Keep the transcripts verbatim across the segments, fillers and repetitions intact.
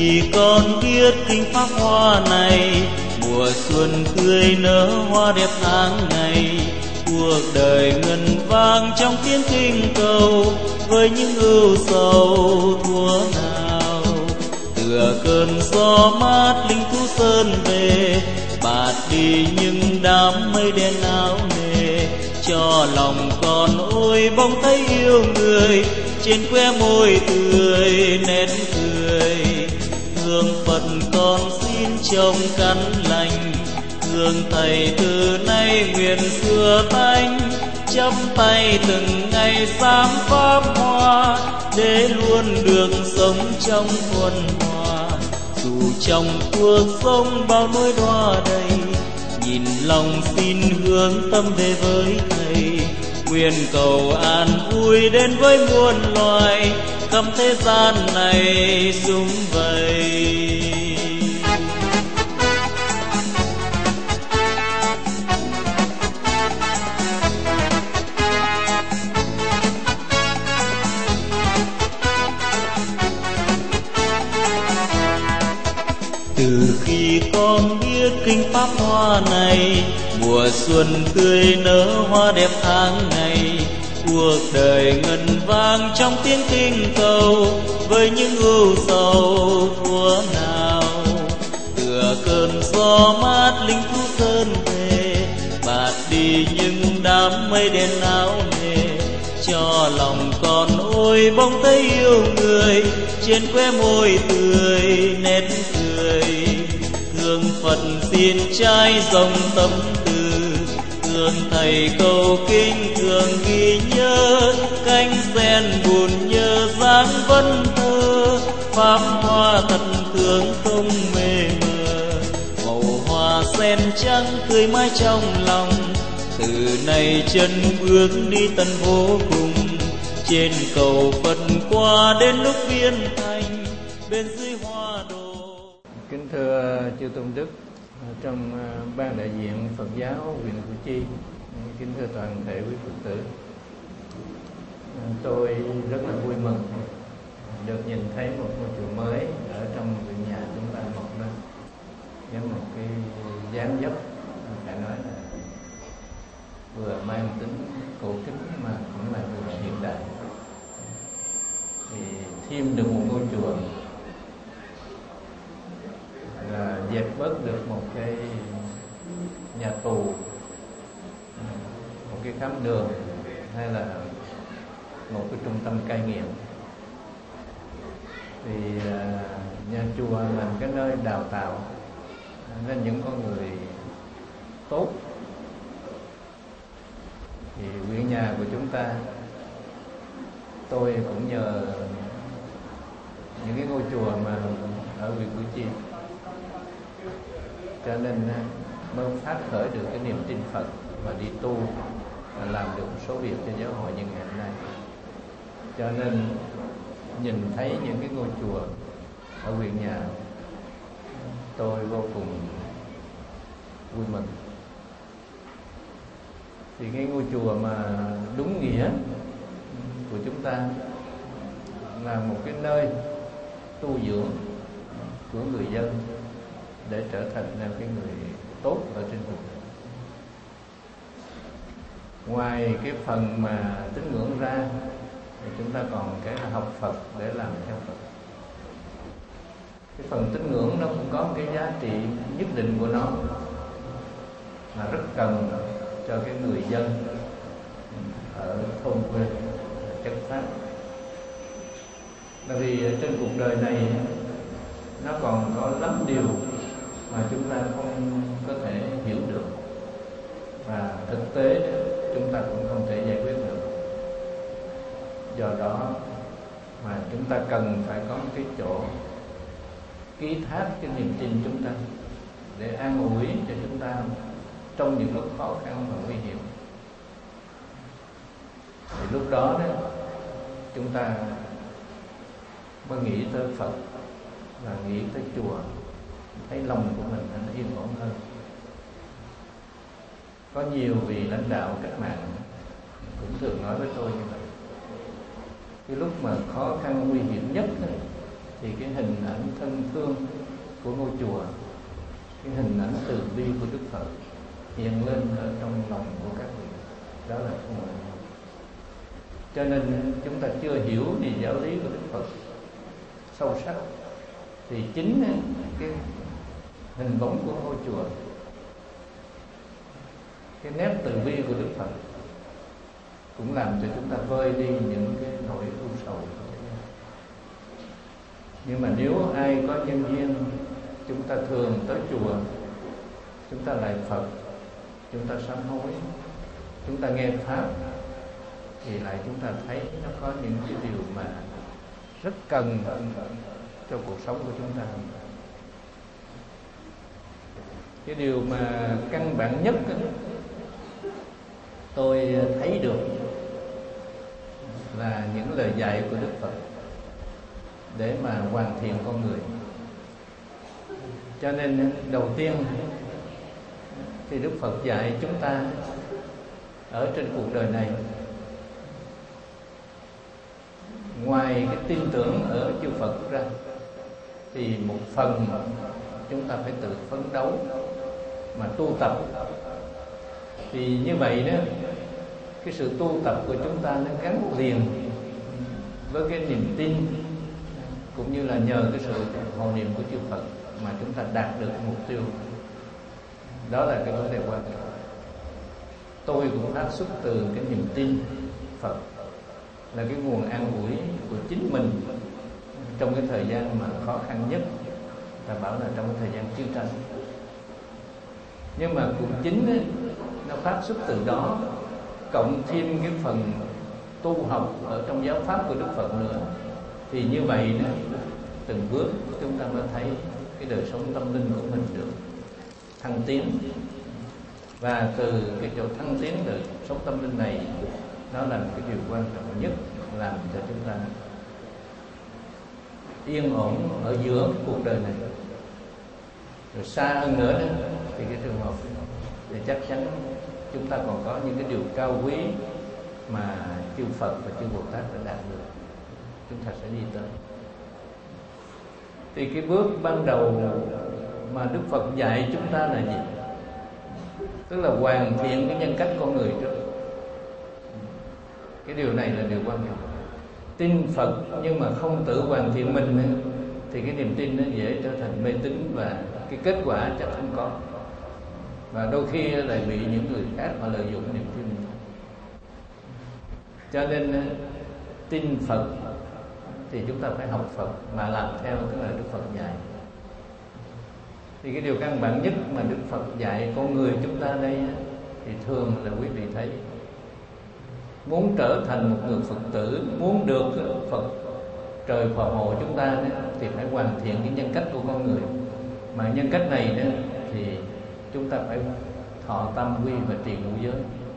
khi con biết kinh pháp hoa này, mùa xuân tươi nở hoa đẹp tháng ngày, cuộc đời ngân vang trong tiếng kinh cầu, với những ưu sầu thua nào. Tựa cơn gió mát linh thú sơn về, bạt đi những đám mây đen áo nề, cho lòng con ôi bỗng thấy yêu người, trên que môi tươi nét cười. Hương Phật con xin trông căn lành, hương Thầy từ nay nguyện xưa tánh, chắp tay từng ngày sám pháp hoa, để luôn được sống trong thuần hòa. Dù trong cuộc sống bao nỗi đọa đầy, nhìn lòng xin hướng tâm về với Thầy, nguyện cầu an vui đến với muôn loài, khắp thế gian này sum vầy. Từ khi con biết kinh pháp hoa này, mùa xuân tươi nở hoa đẹp tháng ngày, cuộc đời ngân vang trong tiếng kinh cầu, với những ưu sầu thua nào. Tựa cơn gió mát linh thú sơn về, bạt đi những đám mây đen áo nề, cho lòng con ôi bỗng thấy yêu người, trên que môi tươi nét cười. Hương Phật xin trai dòng tâm từ, hương Thầy cầu kinh thường ghi nhớ, cánh sen buồn nhớ dáng vân thơ, pháp hoa thật thương không mê mờ. Màu hoa sen trắng tươi mãi trong lòng, từ nay chân bước đi tận vô cùng, trên cầu Phật qua đến lúc viên thành, bên dưới hoa đồ. Kính thưa chư tôn đức, trong ban đại diện Phật giáo huyện Củ Chi, kính thưa toàn thể quý Phật tử, tôi rất là vui mừng được nhìn thấy một ngôi chùa mới ở trong huyện nhà chúng ta mọc lên với một cái dáng dấp phải nói là vừa mang tính cổ kính mà cũng là vừa hiện đại. Thì thêm được một ngôi chùa là dẹp bớt được một cái nhà tù, một cái khám đường, hay là một cái trung tâm cai nghiện. Thì nhà chùa là cái nơi đào tạo nên những con người tốt. Thì huyện nhà của chúng ta, tôi cũng nhờ những cái ngôi chùa mà ở huyện Củ Chi, cho nên mới phát khởi được cái niềm tin Phật và đi tu và làm được một số việc cho giáo hội như ngày hôm nay. Cho nên nhìn thấy những cái ngôi chùa ở huyện nhà, tôi vô cùng vui mừng. Thì cái ngôi chùa mà đúng nghĩa của chúng ta là một cái nơi tu dưỡng của người dân để trở thành là cái người tốt ở trên cuộc đời. Ngoài cái phần mà tín ngưỡng ra, thì chúng ta còn cái là học Phật để làm theo Phật. Cái phần tín ngưỡng nó cũng có một cái giá trị nhất định của nó, mà rất cần cho cái người dân ở thôn quê chất phát. Bởi vì trên cuộc đời này nó còn có lắm điều mà chúng ta không có thể hiểu được, và thực tế chúng ta cũng không thể giải quyết được. Do đó mà chúng ta cần phải có cái chỗ ký thác cái niềm tin chúng ta, để an ủi cho chúng ta trong những lúc khó khăn và nguy hiểm. Thì lúc đó đó chúng ta mới nghĩ tới Phật và nghĩ tới chùa, thấy lòng của mình nó yên ổn hơn. Có nhiều vị lãnh đạo cách mạng cũng thường nói với tôi như vậy. Cái lúc mà khó khăn nguy hiểm nhất thì cái hình ảnh thân thương của ngôi chùa, cái hình ảnh từ bi của Đức Phật hiện lên ở trong lòng của các vị. Đó là không phải. Cho nên chúng ta chưa hiểu về giáo lý của Đức Phật sâu sắc, thì chính cái hình bóng của ngôi chùa, cái nét từ bi của Đức Phật cũng làm cho chúng ta vơi đi những cái nỗi u sầu. Nhưng mà nếu ai có nhân duyên, chúng ta thường tới chùa, chúng ta lại Phật, chúng ta sám hối, chúng ta nghe Pháp, thì lại chúng ta thấy nó có những cái điều mà rất cần cho cuộc sống của chúng ta. Cái điều mà căn bản nhất tôi thấy được là những lời dạy của Đức Phật để mà hoàn thiện con người. Cho nên đầu tiên thì Đức Phật dạy chúng ta ở trên cuộc đời này, ngoài cái tin tưởng ở chư Phật ra, thì một phần chúng ta phải tự phấn đấu mà tu tập. Thì như vậy đó, cái sự tu tập của chúng ta nó gắn liền với cái niềm tin, cũng như là nhờ cái sự hộ niệm của chư Phật mà chúng ta đạt được mục tiêu. Đó là cái vấn đề quan trọng. Tôi cũng phát xuất từ cái niềm tin Phật là cái nguồn an ủi của chính mình trong cái thời gian mà khó khăn nhất, ta bảo là trong cái thời gian chiến tranh. Nhưng mà cũng chính ấy, nó phát xuất từ đó, cộng thêm cái phần tu học ở trong giáo pháp của Đức Phật nữa, thì như vậy đó, từng bước chúng ta mới thấy cái đời sống tâm linh của mình được thăng tiến. Và từ cái chỗ thăng tiến đời sống tâm linh này, nó là một cái điều quan trọng nhất làm cho chúng ta yên ổn ở giữa cuộc đời này. Rồi xa hơn nữa đó, thì cái trường hợp thì chắc chắn chúng ta còn có những cái điều cao quý mà chư Phật và chư Bồ Tát đã đạt được, chúng ta sẽ đi tới. Thì cái bước ban đầu mà Đức Phật dạy chúng ta là gì? Tức là hoàn thiện cái nhân cách con người trước. Cái điều này là điều quan trọng. Tin Phật nhưng mà không tự hoàn thiện mình thì cái niềm tin nó dễ trở thành mê tín, và cái kết quả chắc không có. Và đôi khi lại bị những người khác họ lợi dụng niềm tin mình. Cho nên tin Phật thì chúng ta phải học Phật mà làm theo cái lời Đức Phật dạy. Thì cái điều căn bản nhất mà Đức Phật dạy con người chúng ta đây thì thường là quý vị thấy, muốn trở thành một người Phật tử, muốn được Phật trời phò hộ chúng ta đó, thì phải hoàn thiện cái nhân cách của con người. Mà nhân cách này đó thì chúng ta phải thọ tam quy và trì ngũ giới.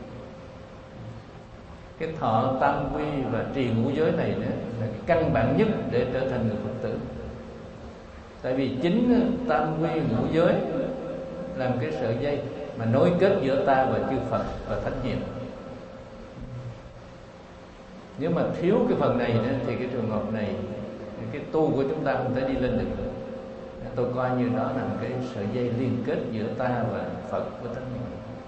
Cái thọ tam quy và trì ngũ giới này đó là cái căn bản nhất để trở thành người Phật tử. Tại vì chính tam quy ngũ giới làm cái sợi dây mà nối kết giữa ta và chư Phật và Thánh Hiền. Nếu mà thiếu cái phần này đó, thì cái trường hợp này, cái tu của chúng ta không thể đi lên được. Tôi coi như đó là một cái sợi dây liên kết giữa ta và Phật với Thánh Hiền.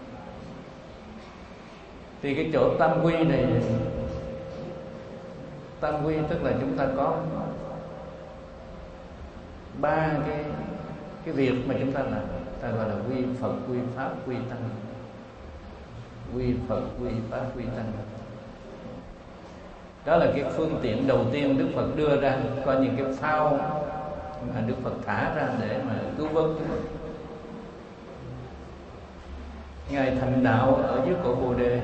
Thì cái chỗ tam quy này, tam quy tức là chúng ta có ba cái cái việc mà chúng ta làm, ta gọi là quy Phật, quy Pháp, quy Tăng. Quy Phật, quy Pháp, quy Tăng. Đó là cái phương tiện đầu tiên Đức Phật đưa ra, coi như cái phao mà Đức Phật thả ra để mà cứu vớt. Ngài thành đạo ở dưới cội Bồ Đề.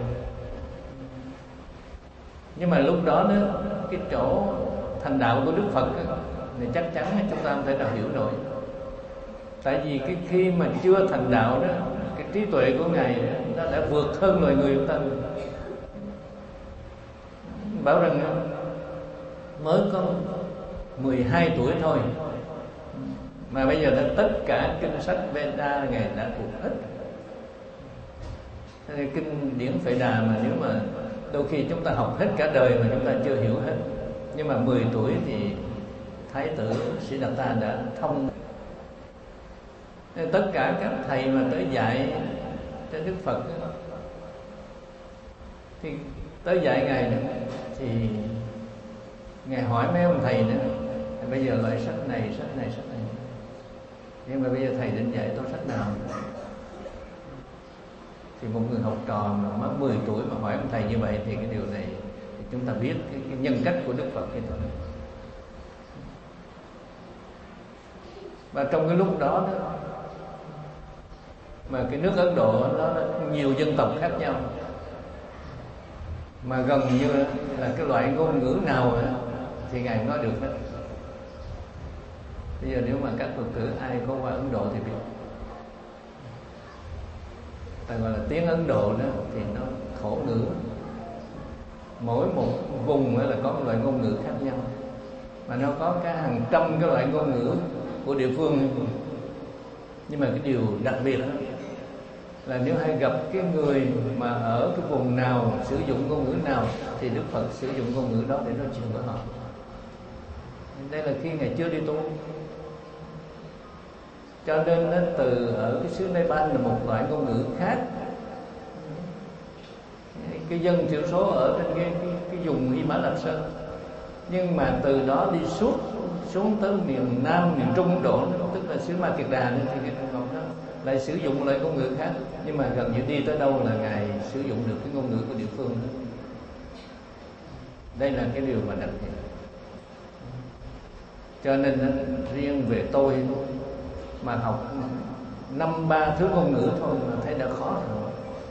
Nhưng mà lúc đó nữa, cái chỗ thành đạo của Đức Phật ấy, thì chắc chắn chúng ta không thể nào hiểu nổi. Tại vì cái khi mà chưa thành đạo đó, cái trí tuệ của Ngài đó, nó đã vượt hơn loài người chúng ta. Bảo rằng mới có mười hai tuổi thôi mà bây giờ là tất cả kinh sách Veda Ngài đã thuộc hết. Kinh điển Phệ Đà mà nếu mà đôi khi chúng ta học hết cả đời mà chúng ta chưa hiểu hết. Nhưng mà mười tuổi thì Thái tử Siddhartha đã thông. Nên tất cả các thầy mà tới dạy cho Đức Phật thì tới dạy Ngài nữa, thì Ngài hỏi mấy ông thầy nữa, bây giờ loại sách này, sách này, sách này, nhưng mà bây giờ thầy định dạy tôi sách nào? Thì một người học trò mà mới mười tuổi mà hỏi ông thầy như vậy thì cái điều này thì chúng ta biết cái, cái nhân cách của Đức Phật như thế. Và trong cái lúc đó, đó mà cái nước Ấn Độ nó nhiều dân tộc khác nhau, mà gần như là cái loại ngôn ngữ nào thì Ngài nói được hết. Bây giờ nếu mà các Phật tử ai có qua Ấn Độ thì biết, ta gọi là tiếng Ấn Độ đó thì nó khổ ngữ, mỗi một vùng là có một loại ngôn ngữ khác nhau, mà nó có cả hàng trăm cái loại ngôn ngữ của địa phương. Nhưng mà cái điều đặc biệt đó là nếu hay gặp cái người mà ở cái vùng nào sử dụng ngôn ngữ nào thì Đức Phật sử dụng ngôn ngữ đó để nói chuyện với họ. Đây là khi Ngài chưa đi tu. Cho nên nó từ ở cái xứ Nepal là một loại ngôn ngữ khác, cái dân thiểu số ở trên cái, cái, cái vùng Hy Mã Lạp Sơn. Nhưng mà từ đó đi suốt xuống tới miền Nam, miền Trung Ấn Độ, tức là xứ Ma Kiệt Đà, thì Ngài Thông Ngọc đó lại sử dụng một loại ngôn ngữ khác. Nhưng mà gần như đi tới đâu là Ngài sử dụng được cái ngôn ngữ của địa phương đó. Đây là cái điều mà đặc biệt. Cho nên riêng về tôi mà học năm ba thứ ngôn ngữ thôi mà thấy đã khó rồi.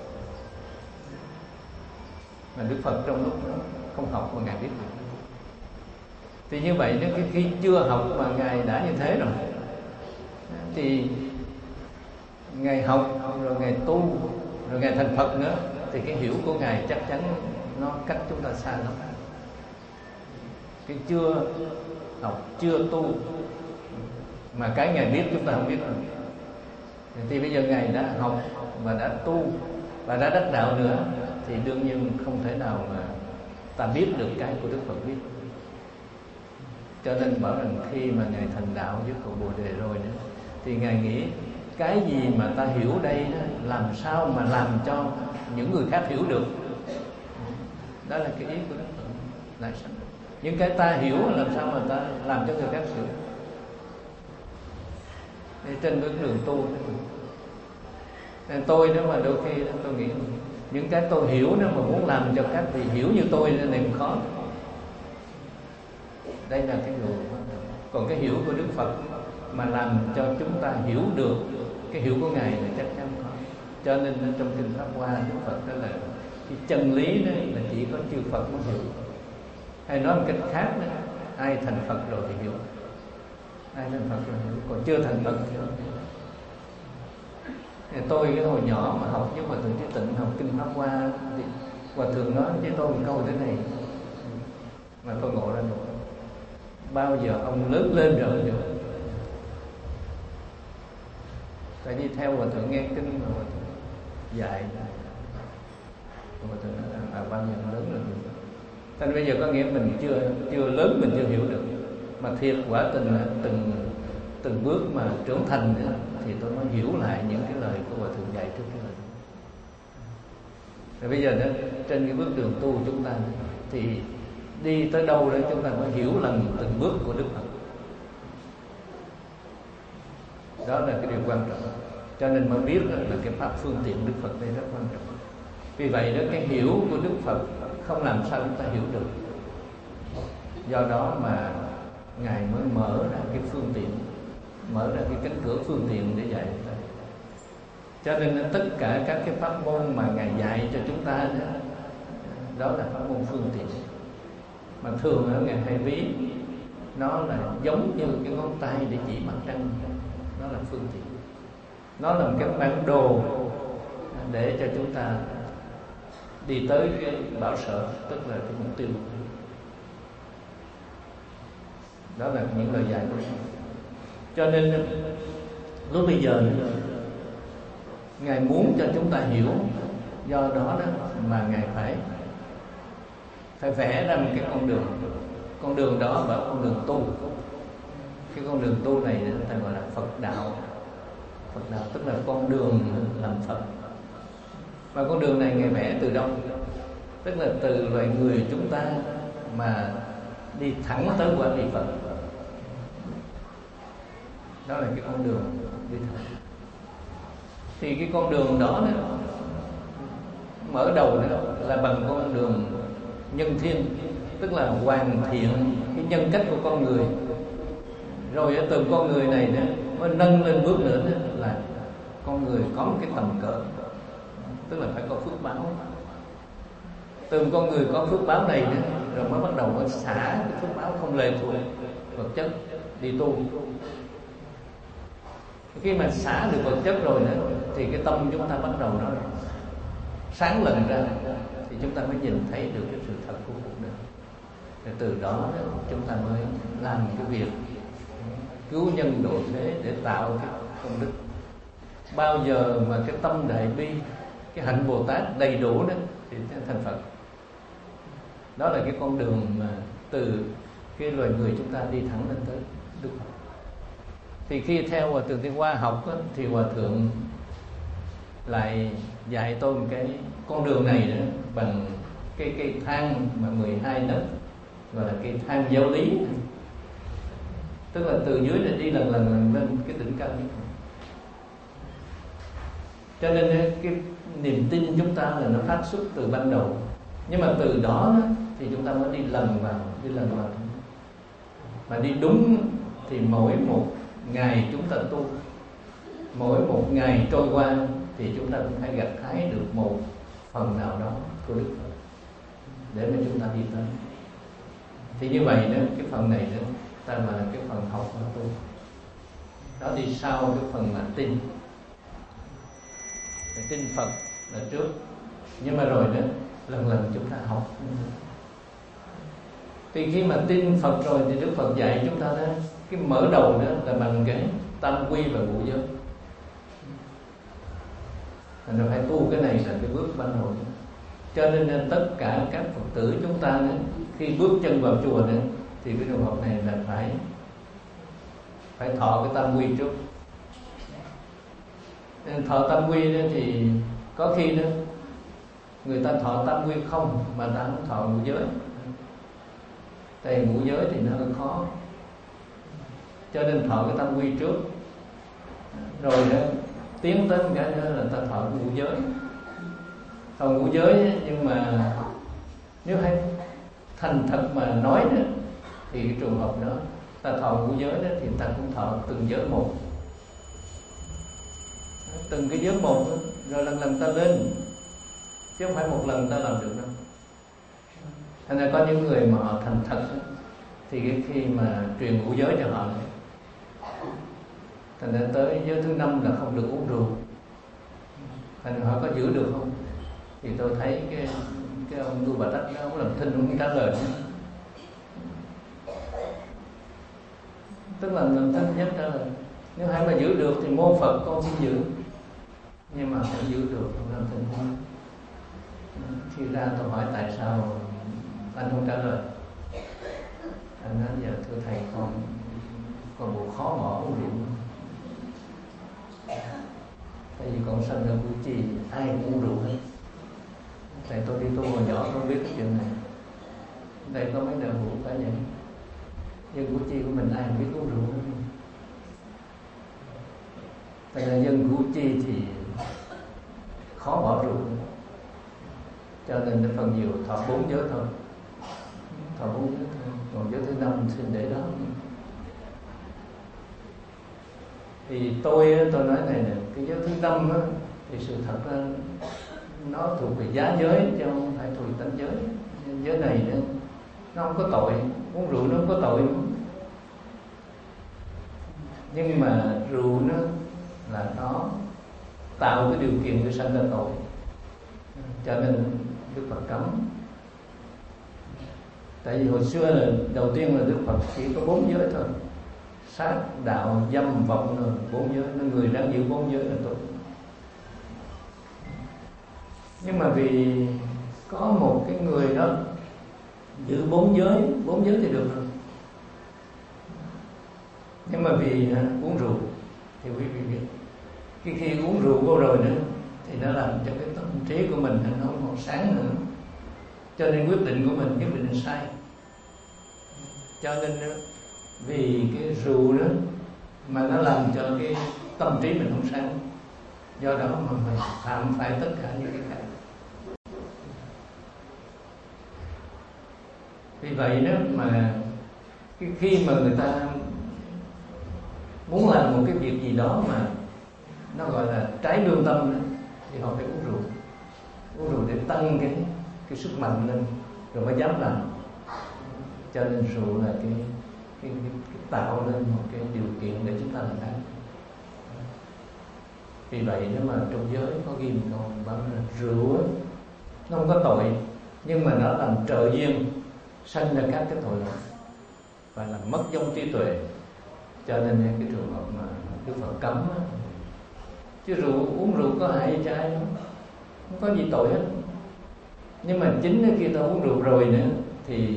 Mà Đức Phật trong lúc đó không học mà Ngài biết được. Thì như vậy nếu khi chưa học mà Ngài đã như thế rồi, thì Ngài học rồi Ngài tu rồi Ngài thành Phật nữa, thì cái hiểu của Ngài chắc chắn nó cách chúng ta xa lắm. Cái chưa học, chưa tu mà cái Ngài biết chúng ta không biết rồi. Thì bây giờ Ngài đã học và đã tu và đã đắc đạo nữa, thì đương nhiên không thể nào mà ta biết được cái của Đức Phật biết. Cho nên bảo rằng khi mà Ngài thành đạo với cội Bồ Đề rồi nữa, thì Ngài nghĩ cái gì mà ta hiểu đây đó, làm sao mà làm cho những người khác hiểu được. Đó là cái ý của Đức Phật Đại Sanh. Những cái ta hiểu làm sao mà ta làm cho người khác hiểu. Để trên cái đường tu, nên tôi nếu mà đôi khi tôi nghĩ những cái tôi hiểu nếu mà muốn làm cho các vị hiểu như tôi nên này khó. Đây là cái điều. Còn cái hiểu của Đức Phật mà làm cho chúng ta hiểu được cái hiểu của Ngài là chắc chắn khó. Cho nên trong kinh Pháp Hoa Đức Phật đó là cái chân lý đó là chỉ có chư Phật mới hiểu. Hay nói một cách khác đó, ai thành Phật rồi thì hiểu. Ai thành Phật rồi hiểu, còn chưa thành Phật thì không hiểu. Tôi cái hồi nhỏ mà học với Hòa Thượng Trí Tịnh học kinh Pháp Hoa thì Hòa Thượng nói với tôi một câu thế này mà tôi ngộ ra được: bao giờ ông lớn lên rồi được. Tại đi theo Hòa Thượng nghe kinh mà Hòa Thượng dạy, Hòa Thượng nói là à, bao giờ ông lớn rồi được. Thành bây giờ có nghĩa mình chưa chưa lớn, mình chưa hiểu được. Mà thiệt quả tình là từng từng bước mà trưởng thành nữa, thì tôi mới hiểu lại những cái lời của Hòa Thượng dạy trước cái lời. Rồi bây giờ đó, trên cái bước đường tu của chúng ta thì đi tới đâu để chúng ta mới hiểu lần từng bước của Đức Phật. Đó là cái điều quan trọng. Cho nên mới biết là cái pháp phương tiện Đức Phật đây rất quan trọng. Vì vậy đó, cái hiểu của Đức Phật không làm sao chúng ta hiểu được. Do đó mà Ngài mới mở ra cái phương tiện, mở ra cái cánh cửa phương tiện để dạy chúng ta. Cho nên tất cả các cái pháp môn mà Ngài dạy cho chúng ta đó, đó là pháp môn phương tiện. Mà thường ở Ngài hay ví nó là giống như cái ngón tay để chỉ mặt trăng. Nó là phương tiện, nó là một cái bản đồ để cho chúng ta đi tới cái bảo sở, tức là cái mục tiêu. Đó là những lời dạy của Ngài. Cho nên lúc bây giờ Ngài muốn cho chúng ta hiểu, do đó đó mà Ngài phải phải vẽ ra một cái con đường. Con đường đó bảo con đường tu. cái con đường tu này người ta gọi là Phật đạo. Phật đạo tức là con đường làm Phật. Và con đường này Ngài vẽ từ đâu? Tức là từ loài người chúng ta mà đi thẳng tới quả vị Phật. Đó là cái con đường đi thẳng. Thì cái con đường đó, đó mở đầu đó là bằng con đường nhân thiên, tức là hoàn thiện cái nhân cách của con người. Rồi từ con người này đó, mới nâng lên bước nữa đó, là con người có một cái tầm cỡ, tức là phải có phước báo. Từ con người có phước báo này đó, rồi mới bắt đầu mới xả cái phước báo không lệ thuộc vật chất đi tu. Khi mà xả được vật chất rồi đó, thì cái tâm chúng ta bắt đầu nó sáng lừng ra, thì chúng ta mới nhìn thấy được cái sự thật của cuộc đời. Rồi từ đó chúng ta mới làm cái việc cứu nhân độ thế để tạo cái công đức. Bao giờ mà cái tâm đại bi, cái hạnh Bồ Tát đầy đủ đó, thì thành Phật. Đó là cái con đường mà từ cái loài người chúng ta đi thẳng lên tới Đức Phật. Thì khi theo Hòa Thượng Thiên Hoa học đó, thì Hòa Thượng lại dạy tôi một cái con đường này đó, bằng cái cây thang mà mười hai nấc, gọi là cây thang giáo lý. Tức là từ dưới này đi lần lần lần lên cái đỉnh cao nhất. Cho nên cái niềm tin chúng ta là nó phát xuất từ ban đầu. Nhưng mà từ đó, đó thì chúng ta mới đi lần vào, đi lần vào. Mà đi đúng thì mỗi một ngày chúng ta tu, mỗi một ngày trôi qua thì chúng ta cũng phải gặt hái được một phần nào đó của Đức Phật để mà chúng ta đi tới. Thì như vậy đó, cái phần này đó ta gọi là cái phần học và tu. Đó đi sau cái phần là tin. Để tin Phật là trước. Nhưng mà rồi đó, lần lần chúng ta học. Thì khi mà tin Phật rồi thì Đức Phật dạy chúng ta đó, cái mở đầu đó là bằng cái tam quy và ngũ giới. Thành ra phải tu cái này là cái bước ban đầu. Cho nên tất cả các Phật tử chúng ta đó, khi bước chân vào chùa đó, thì cái trường hợp này là phải phải thọ cái tam quy trước. Nên thọ tam quy đó thì có khi đó người ta thọ tam quy không mà ta không thọ ngũ giới. Tại ngũ giới thì nó hơi khó, cho nên thọ cái tam quy trước. Rồi đó tiến tới một cái nữa là ta thọ ngũ giới. Thọ ngũ giới nhưng mà nếu hay thành thật mà nói đó, thì cái trường hợp đó ta thọ ngũ giới đó thì ta cũng thọ từng giới một, từng cái giới một đó, rồi lần lần ta lên, chứ không phải một lần ta làm được đâu. Thành ra có những người mà họ thành thật đó, thì cái khi mà truyền ngũ giới cho họ, thành ra tới giới thứ năm là không được uống rượu. Thành ra họ có giữ được không? Thì tôi thấy cái cái ông Tu Bà Tách đó, ông làm thinh ông trả lời nữa. Tức là làm thinh nhất trả lời, nếu hai mà giữ được thì môn Phật con xin giữ, nhưng mà không giữ được không làm thinh không. Khi ra tôi hỏi tại sao anh không trả lời, anh nói giờ thưa thầy con con bộ khó bỏ uống rượu. Tại vì con sanh ở Củ Chi ai cũng uống rượu hết. Tại tôi đi tu hồi nhỏ tôi biết cái chuyện này. Đây có mấy đạo hữu phải vậy. Dân Củ Chi của mình ai cũng biết uống rượu hết. Tại là dân Củ Chi thì khó bỏ rượu, cho nên phần nhiều thọ bốn giới thôi, thọ bốn giới thôi, còn giới thứ năm xin để đó. Thì tôi tôi nói này nè, cái giới thứ năm á, thì sự thật là nó thuộc về giá giới chứ không phải thuộc về tánh giới. Giới này nữa, nó không có tội, uống rượu nó không có tội. Nhưng mà rượu nó là nó tạo cái điều kiện để sanh ra tội, cho nên Đức Phật cấm. Tại vì hồi xưa là đầu tiên là Đức Phật chỉ có bốn giới thôi: sát, đạo, dâm, vọng rồi bốn giới. Nên người đang giữ bốn giới là tốt. Nhưng mà vì có một cái người đó giữ bốn giới, bốn giới thì được rồi, Nhưng mà vì uống rượu thì quý vị biết, cái khi uống rượu vô rồi nữa thì nó làm cho cái tâm trí của mình nó không còn sáng nữa, cho nên quyết định của mình quyết định sai. Cho nên vì cái rượu đó mà nó làm cho cái tâm trí mình không sáng, do đó mà mình phạm phải tất cả những cái khác. Vì vậy đó mà cái khi mà người ta muốn làm một cái việc gì đó mà nó gọi là trái lương tâm đó, thì họ phải uống rượu, uống rượu để tăng cái cái sức mạnh lên rồi mới dám làm. Cho nên rượu là cái cái, cái, cái tạo lên một cái điều kiện để chúng ta làm ác. Vì vậy nếu mà trong giới có ghi một câu bảo là rượu ấy, nó không có tội, nhưng mà nó làm trợ duyên sanh ra các cái tội lỗi và làm mất giống trí tuệ. Cho nên cái trường hợp mà Đức Phật cấm á, chứ rượu uống rượu có hại cho ai không, không có gì tội hết. Nhưng mà chính khi ta uống rượu rồi nữa thì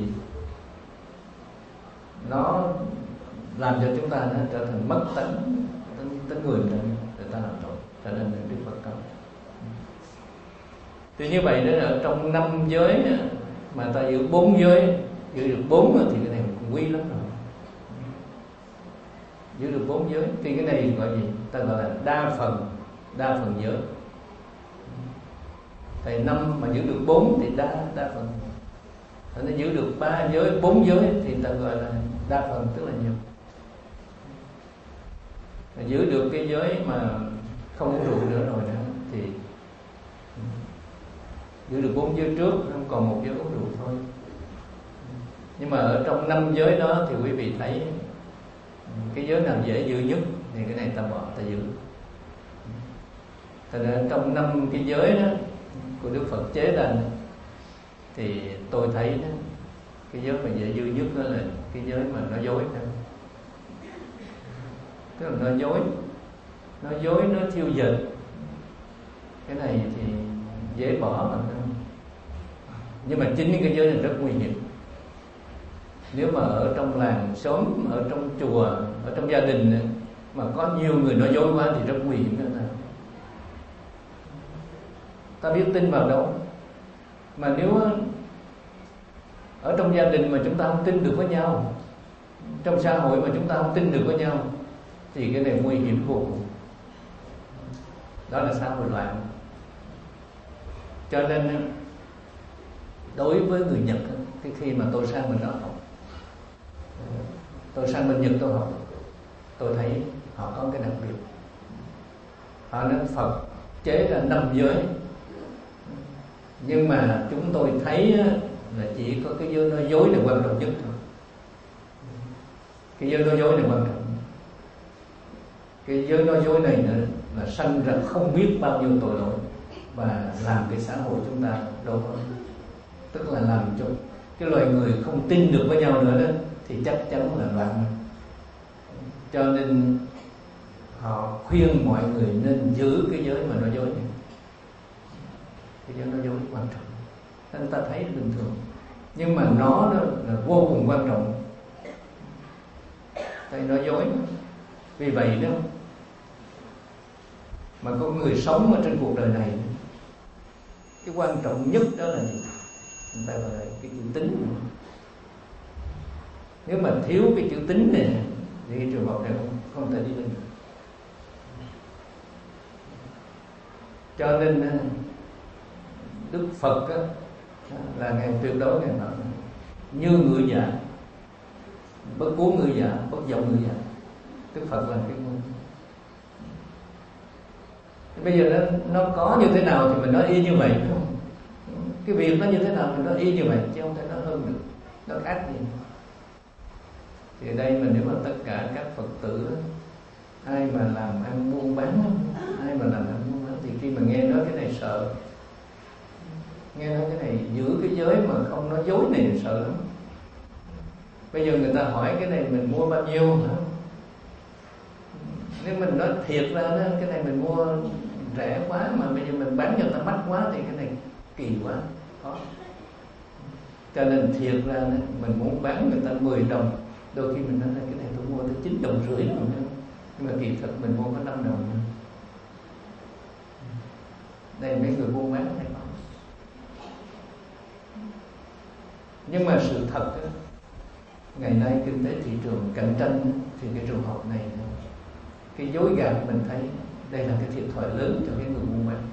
nó làm cho chúng ta nó trở thành mất tánh tánh, tánh người để, để ta làm tội. Cho nên Đức Phật cấm. Thì như vậy đó, ở trong năm giới mà ta giữ bốn giới, giữ được bốn thì cái này cũng quý lắm rồi. Giữ được bốn giới thì cái này gọi gì? Ta gọi là đa phần, đa phần giới. Tại năm mà giữ được bốn thì đa đa phần. Nó giữ được ba giới, bốn giới thì ta gọi là đa phần, tức là nhiều. Mà giữ được cái giới mà không uống rượu nữa rồi nữa thì giữ được bốn giới trước, không còn một giới uống rượu thôi. Nhưng mà ở trong năm giới đó thì quý vị thấy cái giới nào dễ giữ nhất thì cái này ta bỏ, ta giữ. Thật ra trong năm cái giới đó của Đức Phật chế ra thì tôi thấy đó, cái giới mà dễ giữ nhất đó là cái giới mà nó dối đó. Tức là nó dối, nó dối, nó thiêu dệt. Cái này thì dễ bỏ mà. Nhưng mà chính cái giới này rất nguy hiểm. Nếu mà ở trong làng xóm, ở trong chùa, ở trong gia đình mà có nhiều người nói dối quá thì rất nguy hiểm nữa. Ta biết tin vào đâu. Mà nếu ở trong gia đình mà chúng ta không tin được với nhau, trong xã hội mà chúng ta không tin được với nhau, thì cái này nguy hiểm vô cùng. Đó là xã hội loạn. Cho nên đối với người Nhật, cái khi mà tôi sang bên đó học, tôi sang bên Nhật tôi học, tôi thấy họ có cái đặc biệt. Họ nói Phật chế ra năm giới, nhưng mà chúng tôi thấy là chỉ có cái giới nói dối là quan trọng nhất thôi. Cái giới nói dối là quan trọng. Cái giới nói dối này là sanh ra không biết bao nhiêu tội lỗi và làm cái xã hội chúng ta đổ vỡ. Tức là làm cho cái loài người không tin được với nhau nữa đó, thì chắc chắn là loạn. Cho nên họ khuyên mọi người nên giữ cái giới mà nói dối này. Cái giới nói dối quan trọng, nên ta thấy bình thường, nhưng mà nó đó là vô cùng quan trọng. Tại nói dối. Vì vậy đó mà có người sống ở trên cuộc đời này, cái quan trọng nhất đó là người ta gọi là cái chữ tín. Nếu mà thiếu cái chữ tín này thì cái trường hợp này không, không thể đi lên được. Cho nên Đức Phật á, là Ngài tuyệt đối Ngài nói như ngựa dạ, bất cuốn ngựa dạ, bất vọng ngựa dạ. Đức Phật là cái nguồn. Bây giờ nó, nó có như thế nào thì mình nói y như vậy, không? Cái việc nó như thế nào mình nói y như vậy, chứ không thể nói hơn được, nó khác gì. Thì ở đây mà nếu mà tất cả các Phật tử, ai mà làm ăn buôn bán, ai mà làm ăn buôn bán thì khi mà nghe nói cái này sợ, nghe nói cái này giữ cái giới mà không nói dối này sợ lắm. Bây giờ người ta hỏi cái này mình mua bao nhiêu hả? Nếu mình nói thiệt ra đó, cái này mình mua rẻ quá mà bây giờ mình bán cho người ta mắc quá thì cái này kỳ quá, khó. Cho nên thiệt ra đó, mình muốn bán người ta mười đồng, Đôi khi mình nói là cái này tôi mua tới chín đồng rưỡi rồi nữa, nhưng mà kỳ thực mình mua có năm đồng nữa. Đây mấy người buôn bán này có. Nhưng mà sự thật đó, ngày nay kinh tế thị trường cạnh tranh thì cái trường hợp này, cái dối gạt mình thấy đây là cái thiệt thòi lớn cho cái người buôn bán.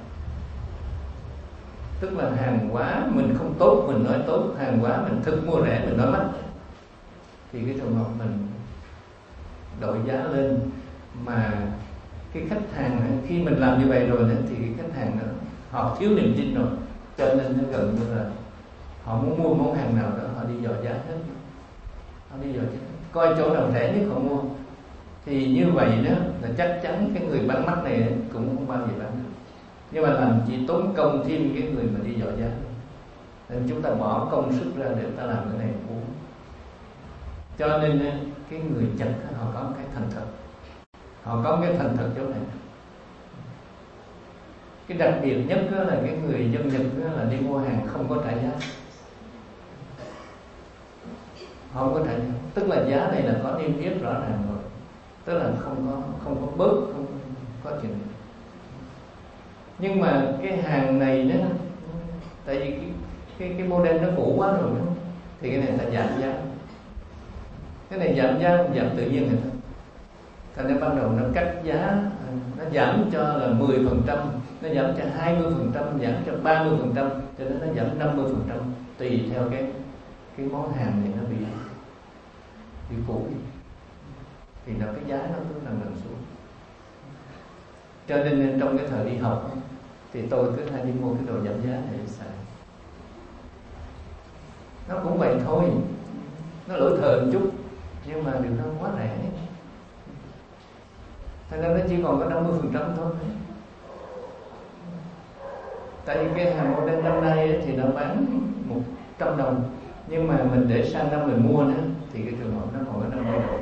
Tức là hàng hóa mình không tốt mình nói tốt, hàng hóa mình thực mua rẻ mình nói mắc, thì cái trường hợp mình đội giá lên, mà cái khách hàng khi mình làm như vậy rồi thì cái khách hàng đó, họ thiếu niềm tin rồi, cho nên nó gần như là họ muốn mua món hàng nào đó họ đi dò giá hết, họ đi dò giá, coi chỗ nào rẻ nhất họ mua. Thì như vậy đó là chắc chắn cái người bán mắt này cũng không bao giờ bán được, nhưng mà làm chỉ tốn công thêm cái người mà đi dò giá. Nên chúng ta bỏ công sức ra để ta làm cái này cũng. Cho nên cái người Nhật họ có một cái thành thật, họ có một cái thành thật chỗ này. Cái đặc biệt nhất đó là cái người dân Nhật đó là đi mua hàng không có trả giá, họ không có trả giá, tức là giá này là có niêm yết rõ ràng rồi, tức là không có không có bớt, không có chuyện này. Nhưng mà cái hàng này đó, tại vì cái cái cái model nó cũ quá rồi đó, thì cái này ta giảm giá. Cái này giảm giá giảm tự nhiên người ta. Thành ra ban đầu nó cắt giá, nó giảm cho là mười phần trăm, nó giảm cho hai mươi phần trăm, giảm cho ba mươi phần trăm, cho nên nó giảm năm mươi phần trăm tùy theo cái cái món hàng này nó bị bị cũ thì là cái giá nó cứ lần lần xuống. Cho nên trong cái thời đi học thì tôi cứ hay đi mua cái đồ giảm giá này để xài. Nó cũng vậy thôi, nó lỗi thời một chút, nhưng mà điều đó quá rẻ, thành ra nó chỉ còn có năm mươi phần trăm thôi. Tại vì cái hàng model năm nay thì nó bán một trăm đồng, nhưng mà mình để sang năm mình mua nữa thì cái trường hợp nó còn có năm mươi đồng.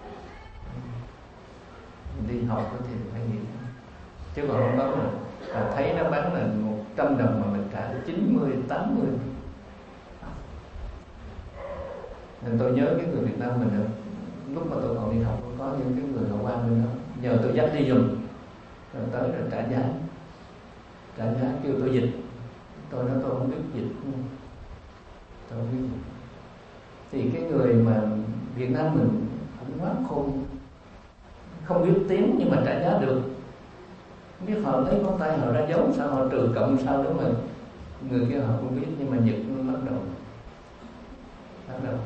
Mình đi học thì phải nghĩ, chứ còn không có là thấy nó bán là một trăm đồng mà mình trả chín mươi, tám mươi. Nên tôi nhớ cái người Việt Nam mình nữa, lúc mà tôi còn đi học có những cái người họ qua bên đó nhờ tôi dắt đi giùm, rồi tới rồi trả giá, trả giá kêu tôi dịch, tôi nói tôi không biết dịch, tôi không biết dịch. Thì cái người mà Việt Nam mình cũng quá khôn, không biết tiếng nhưng mà trả giá được, không biết họ lấy ngón tay họ ra dấu sao, họ trừ cộng sao đó mà người kia họ không biết, nhưng mà Nhật nó bắt đầu bắt đầu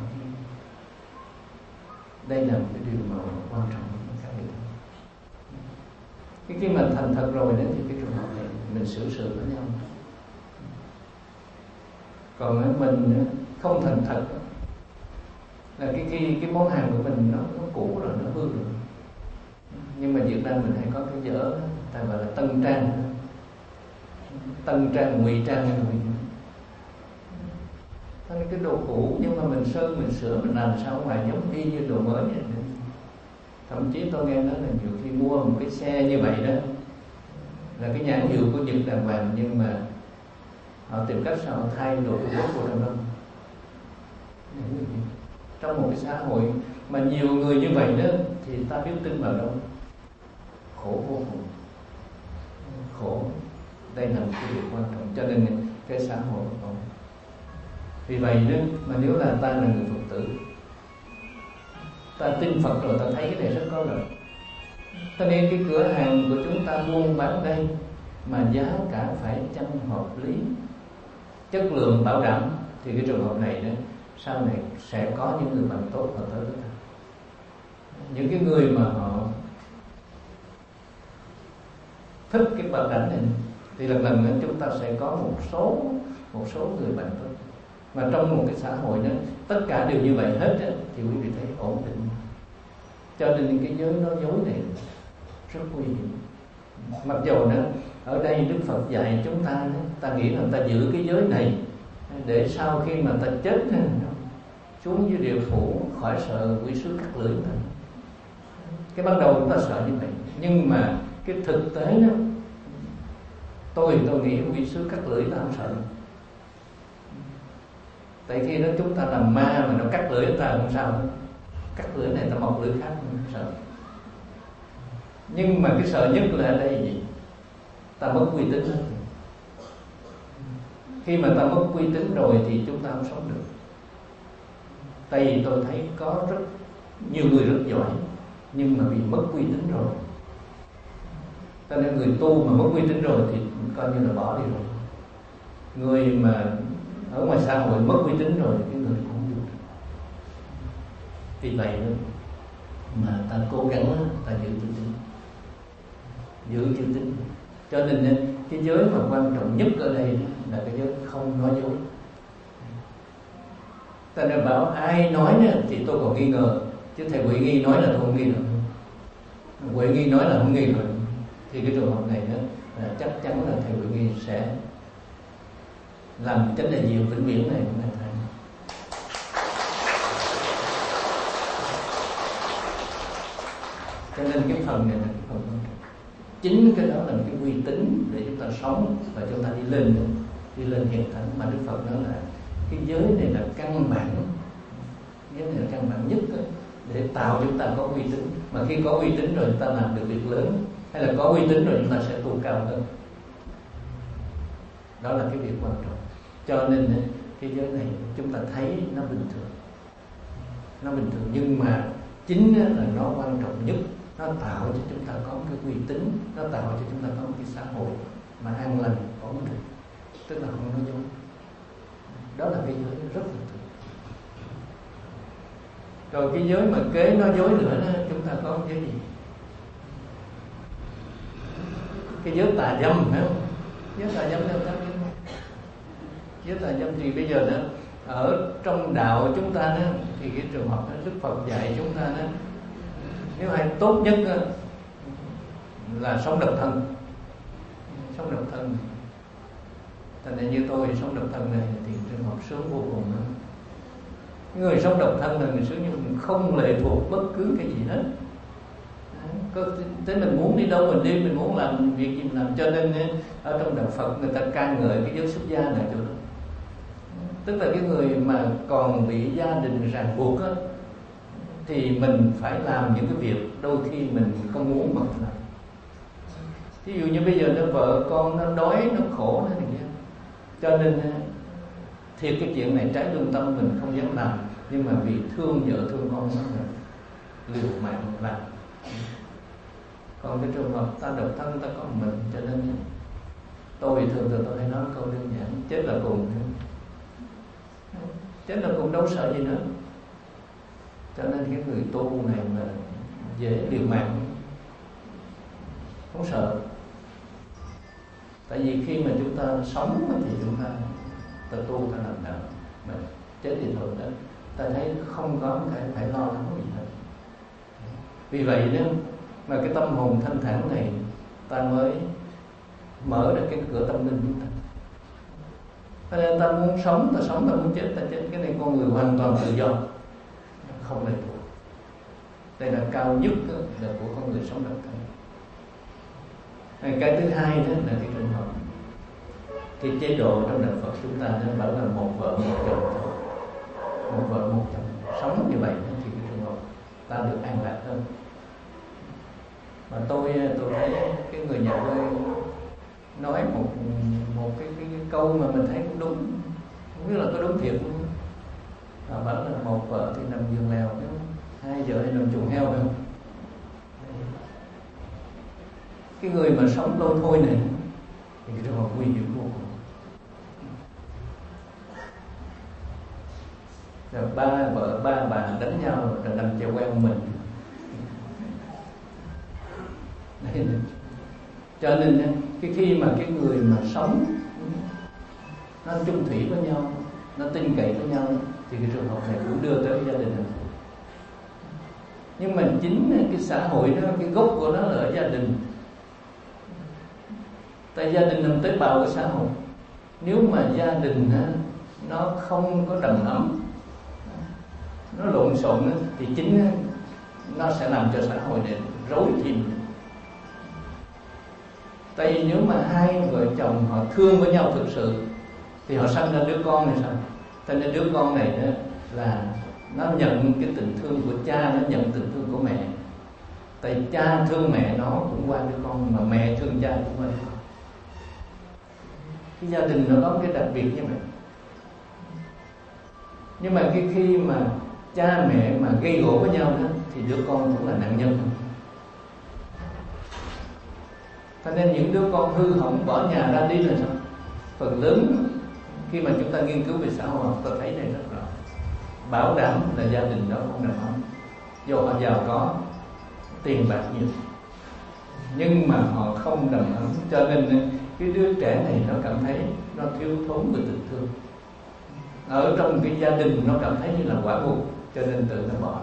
đây là một cái điều mà quan trọng các vị. Cái khi mà thành thật rồi đấy thì cái trường hợp này mình xử sự với nhau. Còn mình không thành thật là cái khi cái món hàng của mình nó, nó cũ rồi, nó hư rồi. Nhưng mà Việt Nam mình hay có cái dở ta gọi là tân trang, tân trang ngụy trang ngụy. Cái đồ cũ nhưng mà mình sơn mình sửa mình làm sao ngoài giống y như đồ mới vậy. Thậm chí tôi nghe nói là nhiều khi mua một cái xe như vậy đó là cái nhãn hiệu của Nhật đàng hoàng, nhưng mà họ tìm cách sao họ thay đồ của của Đông Đông. Trong một cái xã hội mà nhiều người như vậy đó thì ta biết tin vào đâu, khổ vô cùng, khổ. Đây là một cái điều quan trọng, cho nên cái xã hội còn. Vì vậy đó, mà nếu là ta là người Phật tử, ta tin Phật rồi, ta thấy cái này rất có lợi. Cho nên cái cửa hàng của chúng ta buôn bán đây mà giá cả phải chăng hợp lý, chất lượng bảo đảm, thì cái trường hợp này đó sau này sẽ có những người bạn tốt họ tới với ta. Những cái người mà họ thích cái bảo đảm này thì lần lần nữa chúng ta sẽ có một số một số người bạn tốt. Mà trong một cái xã hội đó tất cả đều như vậy hết đó, thì quý vị thấy ổn định. Cho nên cái giới nói dối này rất nguy hiểm. Mặc dù đó ở đây Đức Phật dạy chúng ta đó, ta nghĩ là ta giữ cái giới này để sau khi mà ta chết xuống dưới địa phủ khỏi sợ quỷ sứ cắt lưỡi ta. Cái ban đầu chúng ta sợ như vậy, nhưng mà cái thực tế đó tôi tôi nghĩ quỷ sứ cắt lưỡi ta không sợ. Tại khi đó chúng ta làm ma mà nó cắt lưỡi ta không sao, cắt lưỡi này ta mọc lưỡi khác, không sợ. Nhưng mà cái sợ nhất là ở đây là gì? Ta mất uy tín. Khi mà ta mất uy tín rồi thì chúng ta không sống được. Tại vì tôi thấy có rất nhiều người rất giỏi, nhưng mà bị mất uy tín rồi. Cho nên người tu mà mất uy tín rồi thì coi như là bỏ đi rồi. Người mà ở ngoài xã hội mất uy tín rồi, cái người cũng không được. Vì vậy đó, mà ta cố gắng ta giữ chữ tín, giữ chữ tín. Cho nên cái giới mà quan trọng nhất ở đây là cái giới không nói dối. Ta nên bảo ai nói nữa thì tôi còn nghi ngờ, chứ thầy Huệ Nghi nói là tôi không nghi nữa. Huệ Nghi nói là không nghi rồi, thì cái trường hợp này đó là chắc chắn là thầy Huệ Nghi sẽ làm chánh đại diện vĩnh viễn này của ngài thầy. Cho nên cái phần này là cái phần quan trọng. Chính cái đó là cái uy tín để chúng ta sống và chúng ta đi lên đi lên hiện thánh. Mà Đức Phật nói là cái giới này là căn bản, giới này là căn bản nhất đó, để tạo chúng ta có uy tín. Mà khi có uy tín rồi chúng ta làm được việc lớn, hay là có uy tín rồi chúng ta sẽ tu cao hơn. Đó là cái việc quan trọng. Cho nên cái giới này chúng ta thấy nó bình thường, nó bình thường, nhưng mà chính là nó quan trọng nhất. Nó tạo cho chúng ta có một cái uy tín, nó tạo cho chúng ta có một cái xã hội mà an lành, ổn định, tức là không nói dối. Đó là cái giới rất là thường. Rồi cái giới mà kế nói dối nữa đó, chúng ta có cái giới gì? Cái giới tà dâm, phải không? Giới tà dâm đâu ta biết không? Giới tà dâm thì bây giờ đó, ở trong đạo chúng ta đó, thì cái trường hợp đó, Đức Phật dạy chúng ta đó, nếu hay tốt nhất đó, là sống độc thân. Sống độc thân. Thành ra như tôi sống độc thân này thì trường hợp sướng vô cùng đó. Người sống độc thân là người sướng, nhưng mình không lệ thuộc bất cứ cái gì hết. Có thế mình muốn đi đâu mình đi, mình muốn làm việc gì mình làm. Cho nên ở trong đạo Phật người ta ca ngợi cái giới xuất gia này chỗ đó. Tức là cái người mà còn bị gia đình ràng buộc á, thì mình phải làm những cái việc đôi khi mình không muốn mà làm. Ví dụ như bây giờ nó vợ con nó đói, nó khổ nó này, cho nên thiệt cái chuyện này trái lương tâm mình không dám làm, nhưng mà vì thương vợ thương con nó là liều mạng làm. Còn cái trường hợp ta độc thân, ta có mình, cho nên tôi thường thường tôi hay nói câu đơn giản: chết là cùng, chết là cùng, đâu sợ gì nữa. Cho nên cái người tu này mà dễ liều mạng, không sợ. Tại vì khi mà chúng ta sống thì chúng ta ta tu, ta làm đạo, mà chết thì thôi đó, ta thấy không có cái phải lo lắng gì hết. Vì vậy đó mà cái tâm hồn thanh thản này ta mới mở được cái cửa tâm linh chúng ta. Cho nên ta muốn sống ta sống, ta muốn chết ta chết. Cái này con người hoàn toàn tự do, không lệ thuộc. Đây là cao nhất đó, là của con người sống độc thân. Cái thứ hai đó là cái trường hợp cái chế độ trong đạo Phật chúng ta nó bảo là một vợ một chồng thôi, một vợ một chồng. Sống như vậy đó, thì cái trường hợp ta được an lạc hơn. Mà tôi tôi thấy cái người nhà tôi nói một một cái, cái, cái câu mà mình thấy cũng đúng, không biết là có đúng thiệt không. Họ bảo là một vợ thì nằm giường lèo, hai vợ thì nằm chuồng heo, phải không? Cái người mà sống lôi thôi này thì cái trường hợp nguy hiểm vô cùng. Rồi ba vợ ba bà đánh nhau rồi nằm chèo queo mình. Đấy. Cho nên cái khi mà cái người mà sống nó chung thủy với nhau, nó tin cậy với nhau, thì cái trường hợp này cũng đưa tới gia đình hạnh phúc. Nhưng mà chính cái xã hội đó, cái gốc của nó là ở gia đình. Tại gia đình nằm tế bào của xã hội. Nếu mà gia đình nó không có đầm ấm, nó lộn xộn, thì chính nó sẽ làm cho xã hội này rối chìm. Tại vì nếu mà hai vợ chồng họ thương với nhau thực sự thì họ sanh ra đứa con này sao? Cho nên đứa con này đó là nó nhận cái tình thương của cha, nó nhận tình thương của mẹ. Tại cha thương mẹ nó cũng qua đứa con, mà mẹ thương cha cũng qua đứa con. Cái gia đình nó có cái đặc biệt như vậy. Nhưng mà cái khi mà cha mẹ mà gây gổ với nhau đó, thì đứa con cũng là nạn nhân. Cho nên những đứa con hư hỏng bỏ nhà ra đi là sao? Phần lớn khi mà chúng ta nghiên cứu về xã hội học, tôi thấy này rất rõ. Bảo đảm là gia đình đó không đàn ông, do họ giàu có, tiền bạc nhiều, nhưng mà họ không đầm ấm. Cho nên cái đứa trẻ này nó cảm thấy nó thiếu thốn về tình thương. Ở trong cái gia đình nó cảm thấy như là quả ngục, cho nên tự nó bỏ.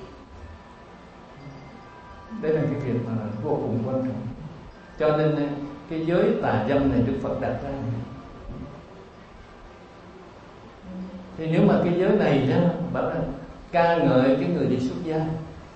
Đây là cái việc mà vô cùng quan trọng. Cho nên cái giới tà dâm này Đức Phật đặt ra. Thì nếu mà cái giới này đó, bảo là ca ngợi cái người đi xuất gia.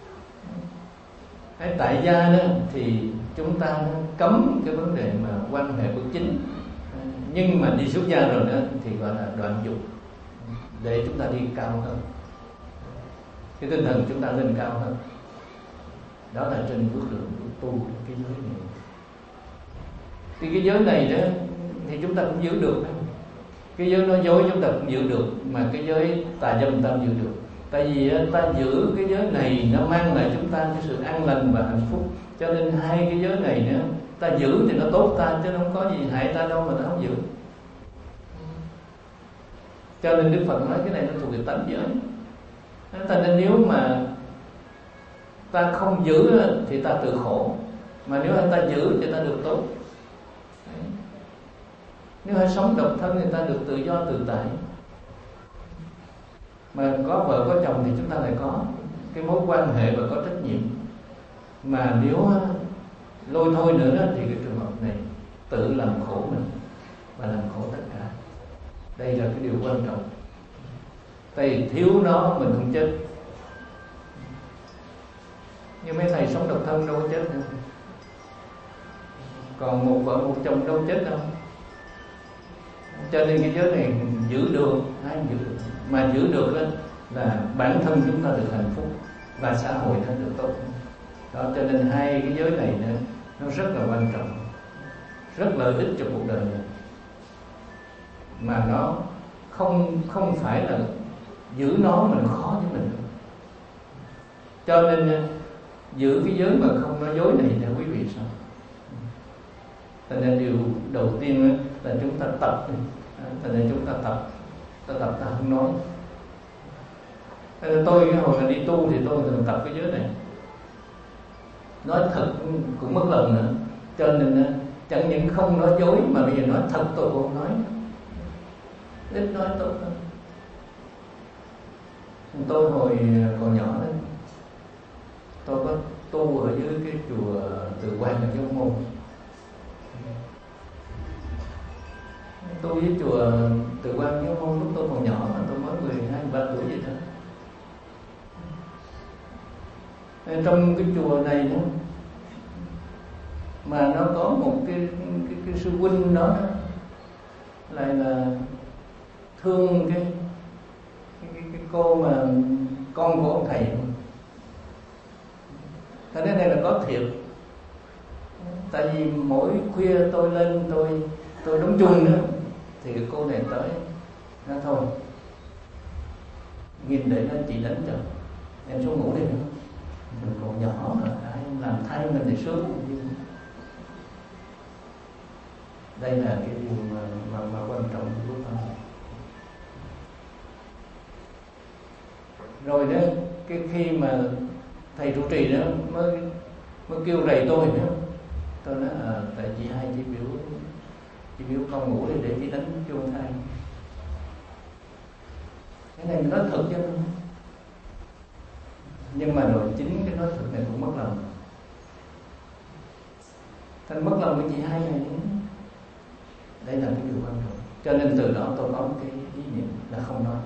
Cái tại gia đó thì chúng ta cấm cái vấn đề mà quan hệ bất chính. Nhưng mà đi xuất gia rồi đó thì gọi là đoạn dục, để chúng ta đi cao hơn, cái tinh thần chúng ta lên cao hơn. Đó là trên bước đường của tu cái giới này. Thì cái giới này đó thì chúng ta cũng giữ được. Cái giới nói dối chúng ta cũng giữ được, mà cái giới tà dâm ta không giữ được. Tại vì ta giữ cái giới này nó mang lại chúng ta cái sự an lành và hạnh phúc. Cho nên hai cái giới này nữa, ta giữ thì nó tốt ta, chứ không có gì hại ta đâu mà ta không giữ. Cho nên Đức Phật nói cái này nó thuộc về tánh giới. Ta nên nếu mà ta không giữ thì ta tự khổ, mà nếu ta giữ thì ta được tốt. Nếu hãy sống độc thân thì ta được tự do tự tại. Mà có vợ có chồng thì chúng ta lại có cái mối quan hệ và có trách nhiệm. Mà nếu lôi thôi nữa đó, thì cái trường hợp này tự làm khổ mình và làm khổ tất cả. Đây là cái điều quan trọng. Tại vì thiếu nó mình không chết. Nhưng mấy thầy sống độc thân đâu có chết nữa. Còn một vợ một chồng đâu chết đâu. Cho nên cái giới này giữ được, ai giữ được. Mà giữ được đó là bản thân chúng ta được hạnh phúc và xã hội nó được tốt. Đó, cho nên hai cái giới này nó, nó rất là quan trọng, rất lợi ích cho cuộc đời này. Mà nó không không phải là giữ nó mình khó với mình. Cho nên giữ cái giới mà không nói dối này là quý vị sao? Cho nên điều đầu tiên là chúng ta tập. Cho nên chúng ta tập, ta tập ta không nói. Tôi hồi mà đi tu thì tôi thường tập cái giới này. Nói thật cũng mất lần nữa. Cho nên chẳng những không nói dối, mà bây giờ nói thật tôi cũng không nói. Ít nói tốt hơn. Tôi hồi còn nhỏ đó, tôi có tu ở dưới cái chùa Từ Quan ở Dông Môn. Tôi với chùa Từ Quan Dông Môn lúc tôi còn nhỏ, mà tôi mới mười hai, mười ba tuổi vậy thôi. Trong cái chùa này nữa, mà nó có một cái cái, cái sư huynh đó lại là thương cái cái, cái, cái cô mà con của ông thầy. Thế nên này là có thiệt. Tại vì mỗi khuya tôi lên tôi tôi đóng chung nữa, thì cái cô này tới nó thôi, nhìn để nó chị đánh cho em xuống ngủ đi nữa. Mình còn nhỏ mà ai làm thay mình thì sướng. Đây là cái điều mà, mà, mà quan trọng của chúng ta. Rồi đó, cái khi mà thầy trụ trì đó mới mới kêu rầy tôi nữa. Tôi nói à, tại chị hai chị biểu chị biểu con ngủ đi để chị đánh cho thai. Cái này mình nói thật chứ. Nhưng mà rồi chính cái nói thật này cũng mất lòng. Thành mất lòng của chị hai này. Đây là cái điều quan trọng. Cho nên từ đó tôi có cái ý niệm là không nói.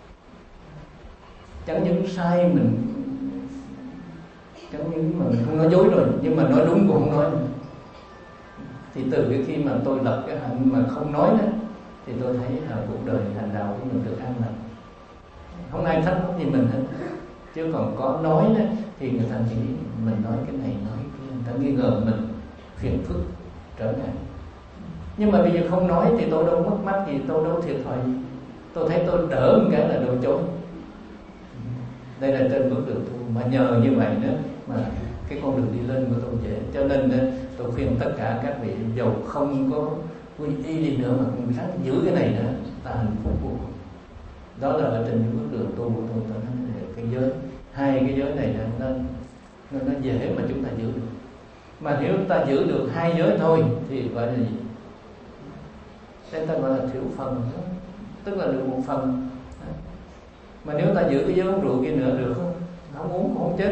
Chẳng những sai mình, chẳng những mà mình không nói dối rồi, nhưng mà nói đúng cũng không nói. Thì từ cái khi mà tôi lập cái hạnh mà không nói đó, thì tôi thấy là cuộc đời hành đạo của mình được an lành. không ai thắc mắc gì mình hết. Chứ còn có nói đó, thì người ta nghĩ mình nói cái này nói cái, người ta nghi ngờ mình, phiền phức trở ngại. Nhưng mà bây giờ không nói thì tôi đâu mất mát gì, tôi đâu thiệt thòi gì. Tôi thấy tôi đỡ một cái là đồ chối. Đây là trên bước đường tu, mà nhờ như vậy nữa mà cái con đường đi lên của tôi dễ. Cho nên tôi khuyên tất cả các vị dầu không có quy y đi nữa mà cũng ráng giữ cái này nữa, ta hạnh phúc vô cùng. Đó là ở trên những bước đường tu của tôi, tôi nói cái giới, hai cái giới này nó, nó, nó dễ mà chúng ta giữ được. Mà nếu ta giữ được hai giới thôi thì gọi là gì? Đây ta gọi là thiểu phần, tức là được một phần. Mà nếu ta giữ cái giới uống rượu kia nữa được không? Không uống không chết,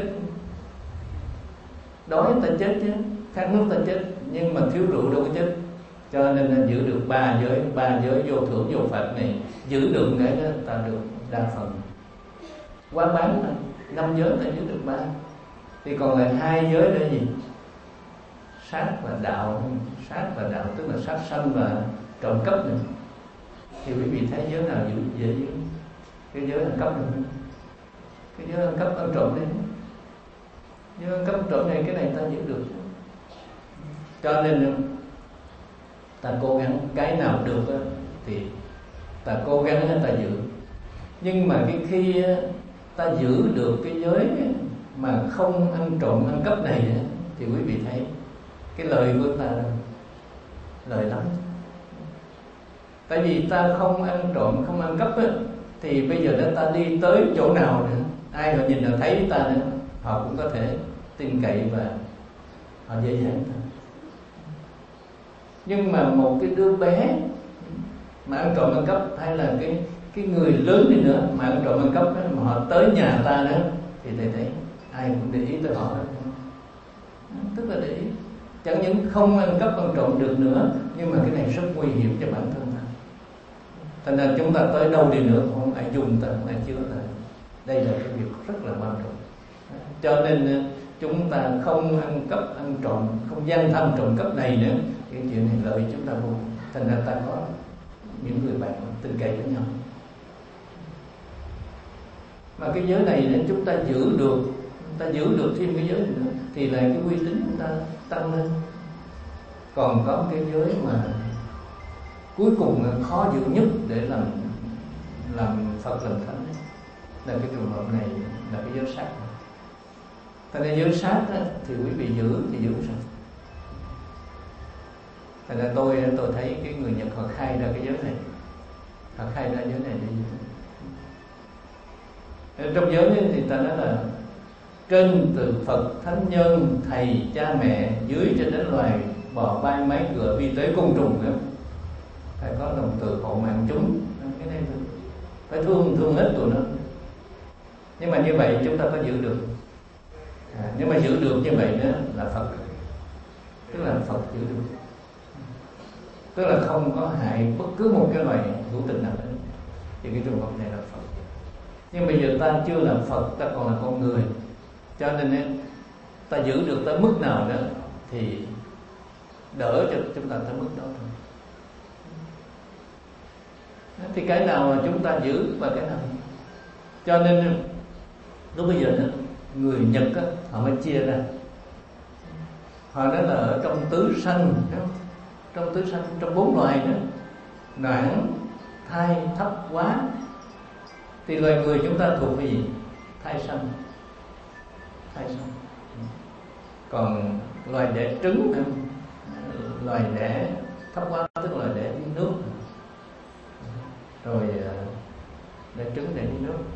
đói ta chết chứ, khát nước ta chết, nhưng mà thiếu rượu đâu có chết. Cho nên là giữ được ba giới, ba giới vô thưởng vô phạt này, giữ được cái đó ta được đa phần. Quá bán thôi, năm giới ta giữ được ba, thì còn lại hai giới là gì? Sát và đạo, sát và đạo tức là sát sanh và trộm cắp này. Thì quý vị thấy giới nào giữ dễ giữ? Cái giới ăn cắp này, cái giới ăn cắp ăn trộm này, giới ăn cắp trộm này, cái này ta giữ được. Cho nên ta cố gắng cái nào được thì ta cố gắng ta giữ. Nhưng mà cái khi ta giữ được cái giới mà không ăn trộm ăn cắp này thì quý vị thấy cái lời của ta lời lắm. Tại vì ta không ăn trộm không ăn cắp thì bây giờ nếu ta đi tới chỗ nào nữa, ai họ nhìn họ thấy ta nữa, họ cũng có thể tin cậy và họ dễ dàng. Nhưng mà một cái đứa bé mà ăn trộm ăn cắp, hay là cái cái người lớn đi nữa mà ăn trộm ăn cắp đó, mà họ tới nhà ta nữa thì thầy thấy ai cũng để ý tới họ đó. Tức là để ý, chẳng những không ăn cắp ăn trộm được nữa, nhưng mà cái này rất nguy hiểm cho bản thân ta. Thành ra chúng ta tới đâu đi nữa không ai dùng ta, không ai chứa ta. Đây là cái việc rất là quan trọng. Cho nên chúng ta không ăn cắp ăn trộm, không gian tham trộm cắp này nữa, cái chuyện này lợi chúng ta vô. Thành ra ta có những người bạn tin cậy với nhau. Mà cái giới này nên chúng ta giữ được, ta giữ được thêm cái giới nữa thì là cái uy tín chúng ta tăng lên. Còn có cái giới mà cuối cùng là khó giữ nhất để làm làm Phật làm Thánh là cái trường hợp này, là cái giới sát. Thành ra giới sát đó, thì quý vị giữ thì giữ sao? Thành ra tôi tôi thấy cái người Nhật họ khai ra cái giới này, họ khai ra giới này để giữ. Trong giới này thì ta nói là trên từ Phật, Thánh Nhân, Thầy, Cha Mẹ, dưới cho đến loài bò bay máy cửa vi tế côn trùng nữa, phải có lòng từ hộ mạng chúng. Cái này phải thương thương hết tụi nó. Nhưng mà như vậy chúng ta có giữ được. À, nếu mà giữ được như vậy đó là Phật, tức là Phật giữ được, tức là không có hại bất cứ một cái loài hữu tình nào nữa, thì cái trường hợp này là Phật. Nhưng bây giờ ta chưa làm Phật, ta còn là con người, cho nên ta giữ được tới mức nào đó thì đỡ cho chúng ta tới mức đó thôi. Thì cái nào mà chúng ta giữ và cái nào, cho nên lúc bây giờ đó, người Nhật á, họ mới chia ra. Họ nói là ở trong tứ sanh, trong tứ sanh, trong bốn loài đó, noãn, thai, thấp, quá, thì loài người chúng ta thuộc về gì? Thai sanh, thai sanh. Còn loài đẻ trứng, loài đẻ thấp quá tức là đẻ đi nước, rồi đẻ trứng đẻ đi nước,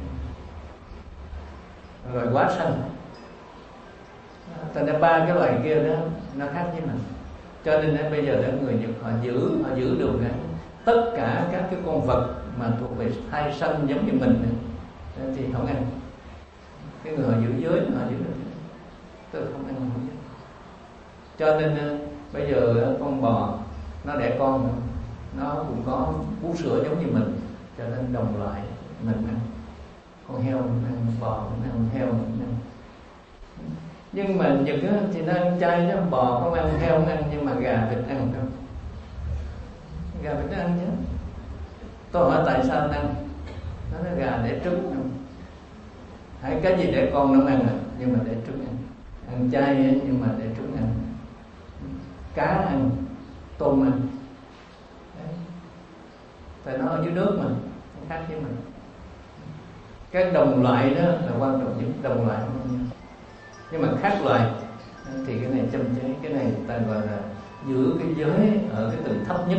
rồi quá sanh. Thành ra ba cái loài kia đó nó khác với mình. Cho nên đến bây giờ đó, người Nhật họ giữ họ giữ được cái tất cả các cái con vật mà thuộc về thai sanh giống như mình này, thì không ăn. Cái người họ giữ giới họ giữ được, tức là không ăn không giới. Cho nên bây giờ con bò nó đẻ con, nó cũng có bú sữa giống như mình, cho nên đồng loại mình ăn. Con heo mình ăn, bò mình ăn, heo mình ăn. Nhưng mà Nhật thì nó ăn chay chứ, bò không ăn, heo không ăn, nhưng mà gà vịt ăn không? Gà vịt nó ăn chứ. Tôi hỏi tại sao nó ăn? nó nói gà để trứng không? Hay cái gì để con nó ăn à? Nhưng mà để trứng ăn. Ăn chay ấy, nhưng mà để trứng ăn. Cá ăn, tôm ăn. Đấy. Tại nó ở dưới nước mà, nó khác với mình. Các đồng loại đó là quan trọng nhất, đồng loại không. Nhưng mà khác loài thì cái này châm chế, cái này ta gọi là giữ cái giới ở cái tầng thấp nhất,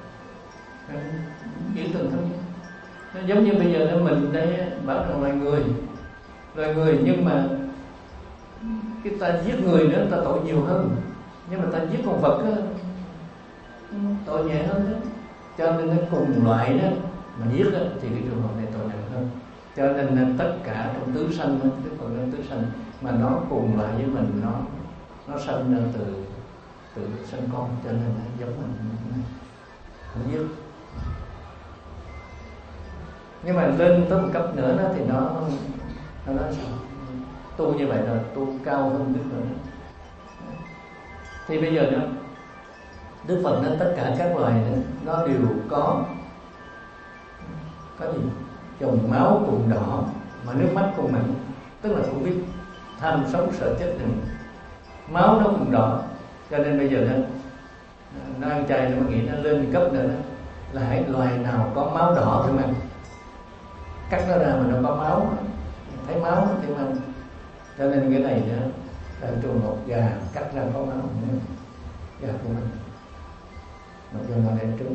giữ tầng thấp nhất. Nó giống như bây giờ mình đây bảo rằng loài người, loài người nhưng mà cái ta giết người nữa ta tội nhiều hơn, nhưng mà ta giết con vật đó, tội nhẹ hơn đó. Cho nên nó cùng loại đó mà giết đó, thì cái trường hợp này tội nặng hơn. Cho nên tất cả trong tứ sanh, tức còn trong tứ sanh mà nó cùng lại với mình, nó nó sanh ra từ từ sanh con, cho nên là giống mình không giết. Nhưng mà lên tới một cấp nữa đó thì nó nó nói sao? Tu như vậy là tu cao hơn Đức Phật. Thì bây giờ đó Đức Phật nói tất cả các loài đó, nó đều có có gì? Dòng máu cùng đỏ mà nước mắt cùng mặn, tức là cũng biết tham sống sợ chết này. Máu nó cùng đỏ, cho nên bây giờ nó nó ăn chay nó nghĩ nó lên cấp nữa đó, là hãy loài nào có máu đỏ thì ăn, cắt nó ra mà nó có máu, thấy máu thì ăn. Cho nên cái này đó là trường một gà cắt ra có máu, gà của mình mặc dù nó để trứng.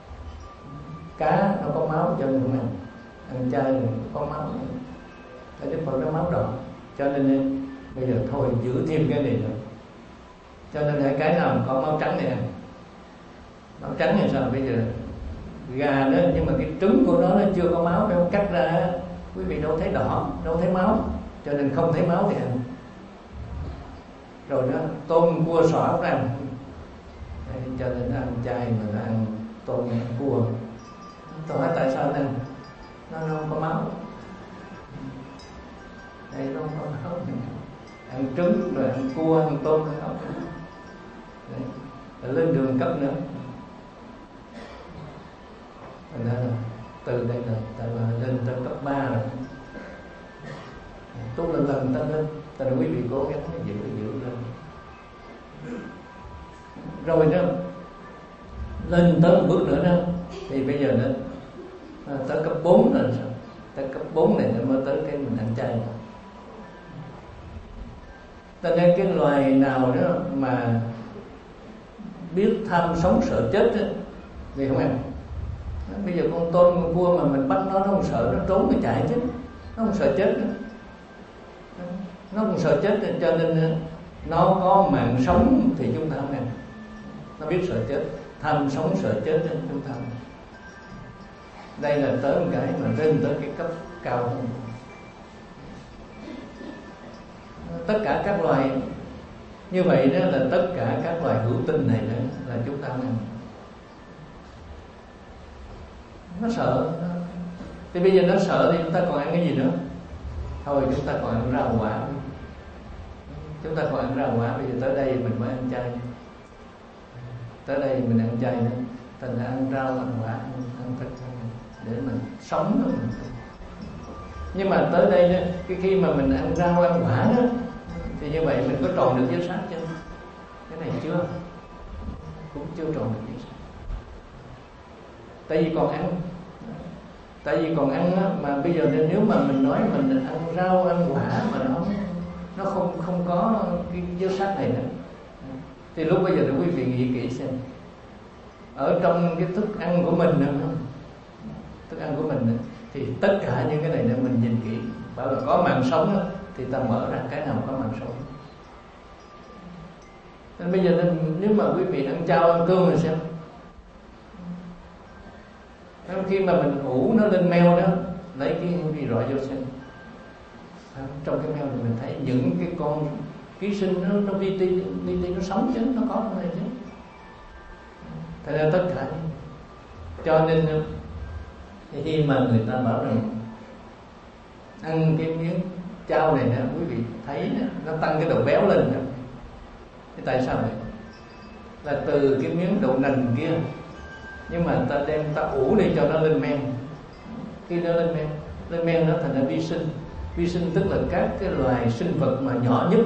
Cá nó có máu cho nên ăn, ăn chay thì có máu, cái Đức Phật nó máu đỏ. Cho nên bây giờ thôi giữ thêm cái này nữa. Cho nên hai cái nào có máu trắng này ăn. Máu trắng thì sao? Bây giờ gà đó nhưng mà cái trứng của nó nó chưa có máu, phải không cắt ra, quý vị đâu thấy đỏ, đâu thấy máu, cho nên không thấy máu thì ăn. Rồi nó tôm cua sò ốc ăn. Đấy, cho nên nó ăn chay mà nó ăn tôm ăn cua. Tôi hỏi tại sao nó ăn? Nó, nó không có máu. Đây nó không có máu. Ăn trứng rồi ăn cua, ăn tôm, ăn ốc. Đấy, lên đường cấp nữa. Thành ra là từ đây là ta là lên tới cấp ba rồi. Tu lần lần ta lên, ta là quý vị cố gắng giữ giữ lên. Rồi đó lên tới một bước nữa đó thì bây giờ nó tới cấp bốn rồi sao? Tới cấp bốn này nó mới tới cái mình ăn chay. Cho nên cái loài nào đó mà biết tham sống sợ chết đó, thì không ăn. Bây giờ con tôm, con cua mà mình bắt nó, nó không sợ, nó trốn, nó chạy chứ. Nó không sợ chết nữa. Nó không sợ chết, cho nên nó có mạng sống thì chúng ta không ăn. Nó biết sợ chết, tham sống sợ chết nên chúng ta không ăn. Đây là tới một cái mà lên tới cái cấp cao hơn. Tất cả các loài như vậy đó là tất cả các loài hữu tinh này đó là chúng ta không ăn. Nó sợ, thì bây giờ nó sợ thì chúng ta còn ăn cái gì nữa? Thôi chúng ta còn ăn rau quả. Chúng ta còn ăn rau quả. Bây giờ tới đây mình mới ăn chay. Tới đây mình ăn chay nữa. Thành ra ăn rau, ăn quả, ăn, ăn thịt để mình sống đó. Nhưng mà tới đây đó, cái khi mà mình ăn rau, ăn quả đó, thì như vậy mình có tròn được giới sát chưa? Cái này chưa. Cũng chưa tròn được giới sát. Tại vì còn ăn. Tại vì còn ăn á, mà bây giờ nếu mà mình nói mình ăn rau, ăn quả mà nó nó không không có cái giới sát này nữa, thì lúc bây giờ thì quý vị nghĩ kỹ xem, ở trong cái thức ăn của mình nữa, thức ăn của mình nữa, thì tất cả những cái này để mình nhìn kỹ, bảo là có mạng sống đó, thì ta mở ra cái nào có mạng sống. Nên bây giờ nếu mà quý vị ăn chao, ăn cơm rồi xem, khi mà mình ủ nó lên meo đó, lấy cái gì rọi vô xem, trong cái meo này mình thấy những cái con ký sinh nó nó đi đi đi, đi nó sống chứ, nó có trong này chứ. Thế nên tất cả, cho nên thì khi mà người ta bảo rằng ăn cái miếng chao này nè, quý vị thấy nó tăng cái độ béo lên nè. Thế tại sao vậy? Là từ cái miếng đậu nành kia, nhưng mà ta đem ta ủ đi cho nó lên men. khi nó lên men, lên men nó thành ra vi sinh. Vi sinh tức là các cái loài sinh vật mà nhỏ nhất,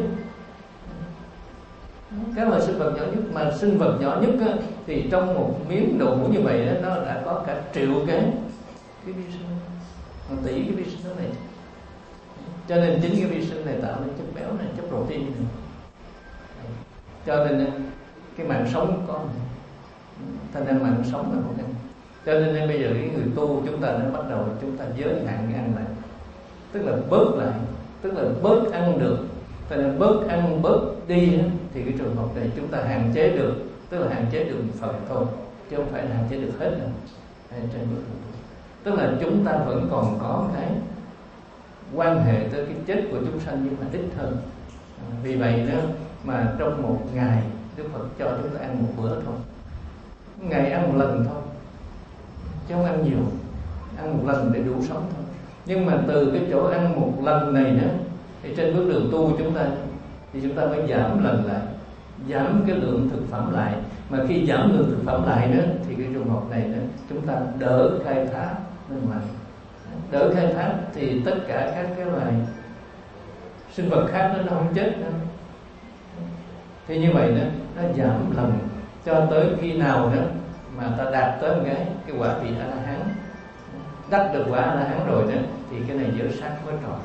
các loài sinh vật nhỏ nhất. Mà sinh vật nhỏ nhất á, thì trong một miếng đậu hũ như vậy á, nó đã có cả triệu cái cái vi sinh, một tỷ cái vi sinh đó này. Cho nên chính cái vi sinh này tạo nên chất béo này, chất protein này. Cho nên cái mạng sống có, thành ra mạng sống là một cái. Cho nên bây giờ cái người tu chúng ta đã bắt đầu chúng ta giới hạn cái ăn lại, tức là bớt lại, tức là bớt ăn được. Cho nên bớt ăn bớt đi thì cái trường hợp này chúng ta hạn chế được, tức là hạn chế được một phần thôi, chứ không phải là hạn chế được hết đâu. Tức là chúng ta vẫn còn có cái quan hệ tới cái chết của chúng sanh nhưng mà ít hơn. Vì vậy đó mà trong một ngày Đức Phật cho chúng ta ăn một bữa thôi, ngày ăn một lần thôi, chứ không ăn nhiều, ăn một lần để đủ sống thôi. Nhưng mà từ cái chỗ ăn một lần này nữa thì trên bước đường tu chúng ta thì chúng ta phải giảm lần lại, giảm cái lượng thực phẩm lại. Mà khi giảm lượng thực phẩm lại nữa thì cái trường hợp này nữa chúng ta đỡ khai thác bên ngoài, đỡ khai thác thì tất cả các cái loài sinh vật khác nó không chết nữa. Thì như vậy nữa nó giảm lần cho tới khi nào nữa mà ta đạt tới cái cái quả vị A La Hán, đắc được quả A La Hán rồi nữa thì cái này giới sát mới tròn.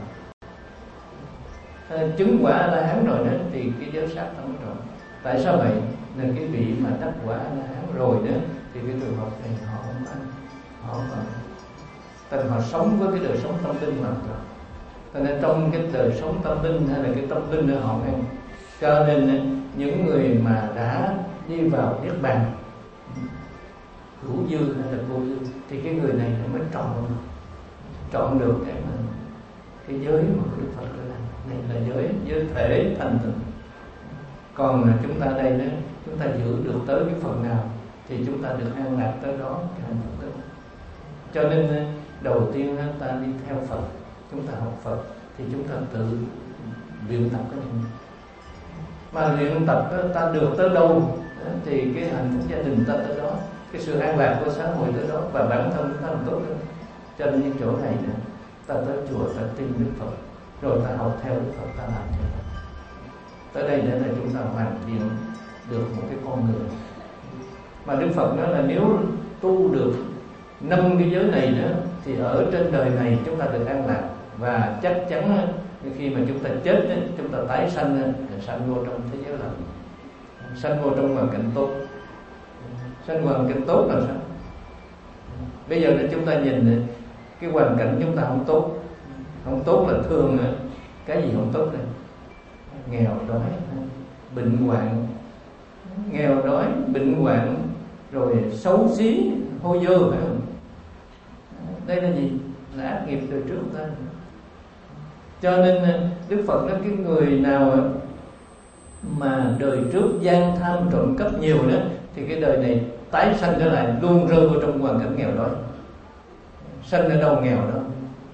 Chứng quả A La Hán rồi đó thì cái giới sát nó mới tròn. Tại sao vậy? Nên cái vị mà đắc quả A La Hán rồi đó thì cái trường hợp này họ không ăn, họ không ăn. Tại họ sống với cái đời sống tâm linh hoàn toàn. Cho nên trong cái đời sống tâm linh hay là cái tâm linh họ ăn. Cho nên những người mà đã đi vào niết bàn hữu dư hay là vô dư thì cái người này mới trọn trọn được cái mà cái giới mà Đức Phật đã làm. Này là giới giới thể thành tựu. Còn chúng ta đây đó, chúng ta giữ được tới cái phần nào thì chúng ta được an lạc tới đó, cái hạnh phúc đó. Cho nên đầu tiên ta đi theo Phật, chúng ta học Phật thì chúng ta tự luyện tập cái này. Mà luyện tập ta được tới đâu thì cái hạnh phúc gia đình ta tới đó, cái sự an lạc của xã hội tới đó, và bản thân ta làm tốt hơn. Cho nên những chỗ này nè, ta tới chùa ta tin Đức Phật, rồi ta học theo Đức Phật, ta làm theo. Tới đây để là chúng ta hoàn thiện được một cái con người. Mà Đức Phật nói là nếu tu được năm cái giới này nữa thì ở trên đời này chúng ta được an lạc, và chắc chắn khi mà chúng ta chết chúng ta tái sanh, sanh vô trong thế giới lành, sanh vô trong hoàn cảnh tốt. Sanh hoàn cảnh tốt là sao? Bây giờ là chúng ta nhìn cái hoàn cảnh chúng ta không tốt, không tốt là thường cái gì không tốt này? Nghèo đói, bệnh hoạn, nghèo đói, bệnh hoạn, rồi xấu xí, hôi dơ, phải không? Đây là gì? Là ác nghiệp từ trước ta. Cho nên Đức Phật nói cái người nào mà đời trước gian tham trộm cắp nhiều đó thì cái đời này tái sanh trở lại luôn rơi vào trong hoàn cảnh nghèo đói. Sanh ở đâu nghèo đó,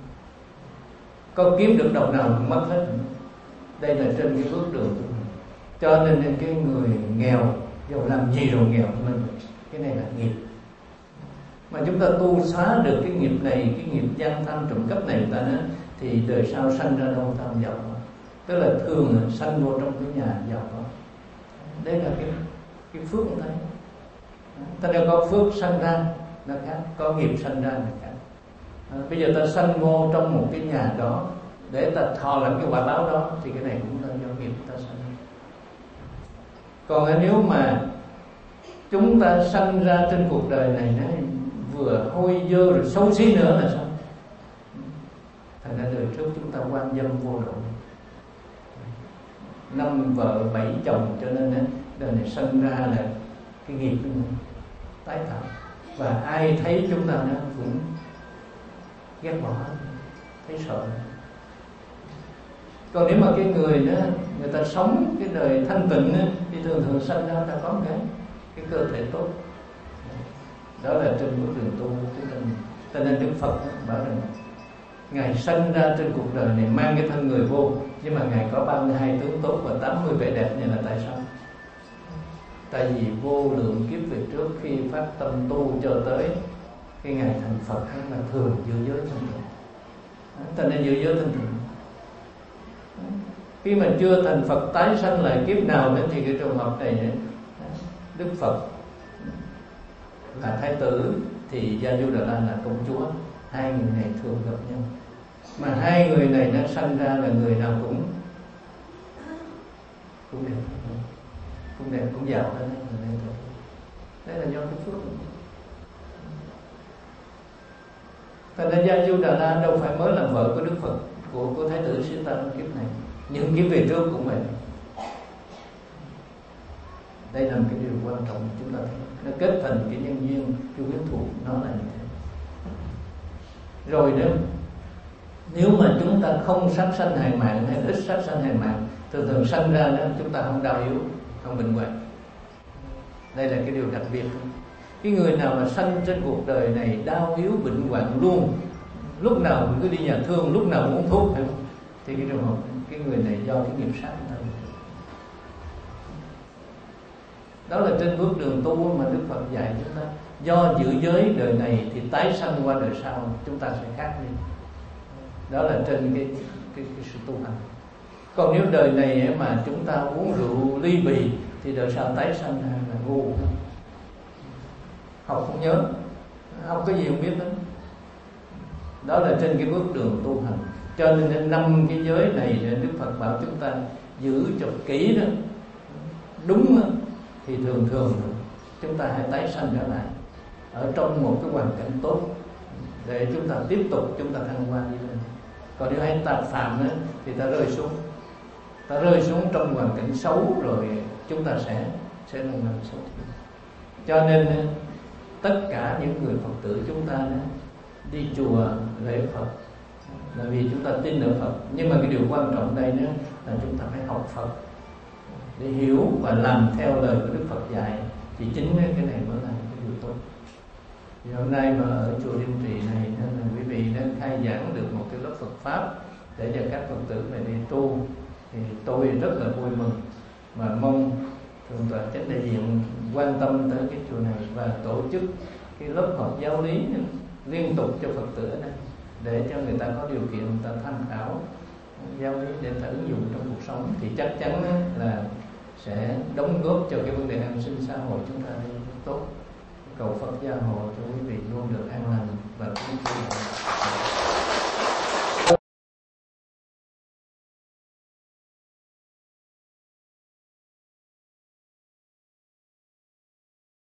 có kiếm được đồng nào cũng mất hết. Đây là trên cái bước đường. Cho nên cái người nghèo dù làm gì rồi nghèo mình, cái này là nghiệp. Mà chúng ta tu xóa được cái nghiệp này, cái nghiệp gian tham trộm cắp này ta nói, thì đời sau sanh ra đâu ta không giàu đó. Tức là thường sanh vô trong cái nhà giàu đó. Đây là cái cái phước của ta. Ta đã có phước sanh ra nó khác, có nghiệp sanh ra là khác. À, bây giờ ta sanh vô trong một cái nhà đó để ta thọ làm cái quả báo đó thì cái này cũng là do nghiệp ta sanh. Còn nếu mà chúng ta sanh ra trên cuộc đời này nó vừa hôi dơ rồi xấu xí nữa là sao? Thành ra đời trước chúng ta quan dâm vô độ, năm vợ bảy chồng, cho nên đời này sanh ra là cái nghiệp tái tạo. Và ai thấy chúng ta nó cũng ghét bỏ, thấy sợ. Còn nếu mà cái người đó người ta sống cái đời thanh tịnh đó, thì thường thường sanh ra ta có cái cái cơ thể tốt. Đó là trên bước đường tu chúng ta. Cho nên Đức Phật bảo rằng Ngài sanh ra trên cuộc đời này mang cái thân người vô, nhưng mà Ngài có ba mươi hai tướng tốt và tám mươi vẻ đẹp này là tại sao? Tại vì vô lượng kiếp về trước khi phát tâm tu cho tới cái ngày thành Phật là thường giữ giới thanh tịnh. Ta nên giữ giới thanh tịnh. Khi mà chưa thành Phật tái sanh lại kiếp nào nữa thì cái trường hợp này Đức Phật là thái tử thì Gia Du Đà La là công chúa, hai người này thường gặp nhau. Mà hai người này nó sanh ra là người nào cũng cũng đẹp, cũng đẹp, cũng giàu hơn. Đấy là do cái phước. Thành ra Gia Du Đà La đâu phải mới làm vợ của Đức Phật, của của thái tử Siddha kiếp này, những kiếp về trước cũng vậy. Đây là một cái điều quan trọng chúng ta thấy, nó kết thành cái nhân duyên chu quyến thuộc, nó là như thế. Rồi đó, nếu mà chúng ta không sát sanh hại mạng hay ít sát sanh hại mạng, thường thường sanh ra đó chúng ta không đau yếu, không bệnh hoạn. Đây là cái điều đặc biệt. Cái người nào mà sanh trên cuộc đời này đau yếu bệnh hoạn luôn, lúc nào cũng cứ đi nhà thương, lúc nào cũng uống thuốc, thì cái trường hợp cái người này do cái nghiệp sát thôi. Đó là trên bước đường tu mà Đức Phật dạy chúng ta, do giữ giới đời này thì tái sanh qua đời sau chúng ta sẽ khác đi. Đó là trên cái, cái, cái sự tu hành. Còn nếu đời này mà chúng ta uống rượu ly bì thì đời sau tái sanh là ngu, học không nhớ, học cái gì không biết hết. Đó là trên cái bước đường tu hành. Cho nên năm cái giới này Đức Phật bảo chúng ta giữ cho kỹ đó, đúng đó, thì thường thường chúng ta hãy tái sanh trở lại ở trong một cái hoàn cảnh tốt để chúng ta tiếp tục chúng ta thăng hoa đi lên. Còn nếu hay tà phạm đó, thì ta rơi xuống ta rơi xuống trong hoàn cảnh xấu rồi chúng ta sẽ sẽ lần lần xấu. Cho nên tất cả những người Phật tử chúng ta đó, đi chùa lễ Phật là vì chúng ta tin ở Phật, nhưng mà cái điều quan trọng đây nữa là chúng ta phải học Phật để hiểu và làm theo lời của Đức Phật dạy, thì chính cái này mới là cái điều tốt. Thì hôm nay mà ở chùa Liên Trì này nên là quý vị đã khai giảng được một cái lớp Phật pháp để cho các Phật tử này đi tu, thì tôi rất là vui mừng và mong Thượng tọa Chánh Đại Diện quan tâm tới cái chùa này và tổ chức cái lớp học giáo lý liên tục cho Phật tử ở đây, để cho người ta có điều kiện người ta tham khảo giáo lý để ta ứng dụng trong cuộc sống, thì chắc chắn là sẽ đóng góp cho cái vấn đề an sinh xã hội chúng ta đi tốt. Cầu Phật gia hộ cho quý vị luôn được an lành và cũng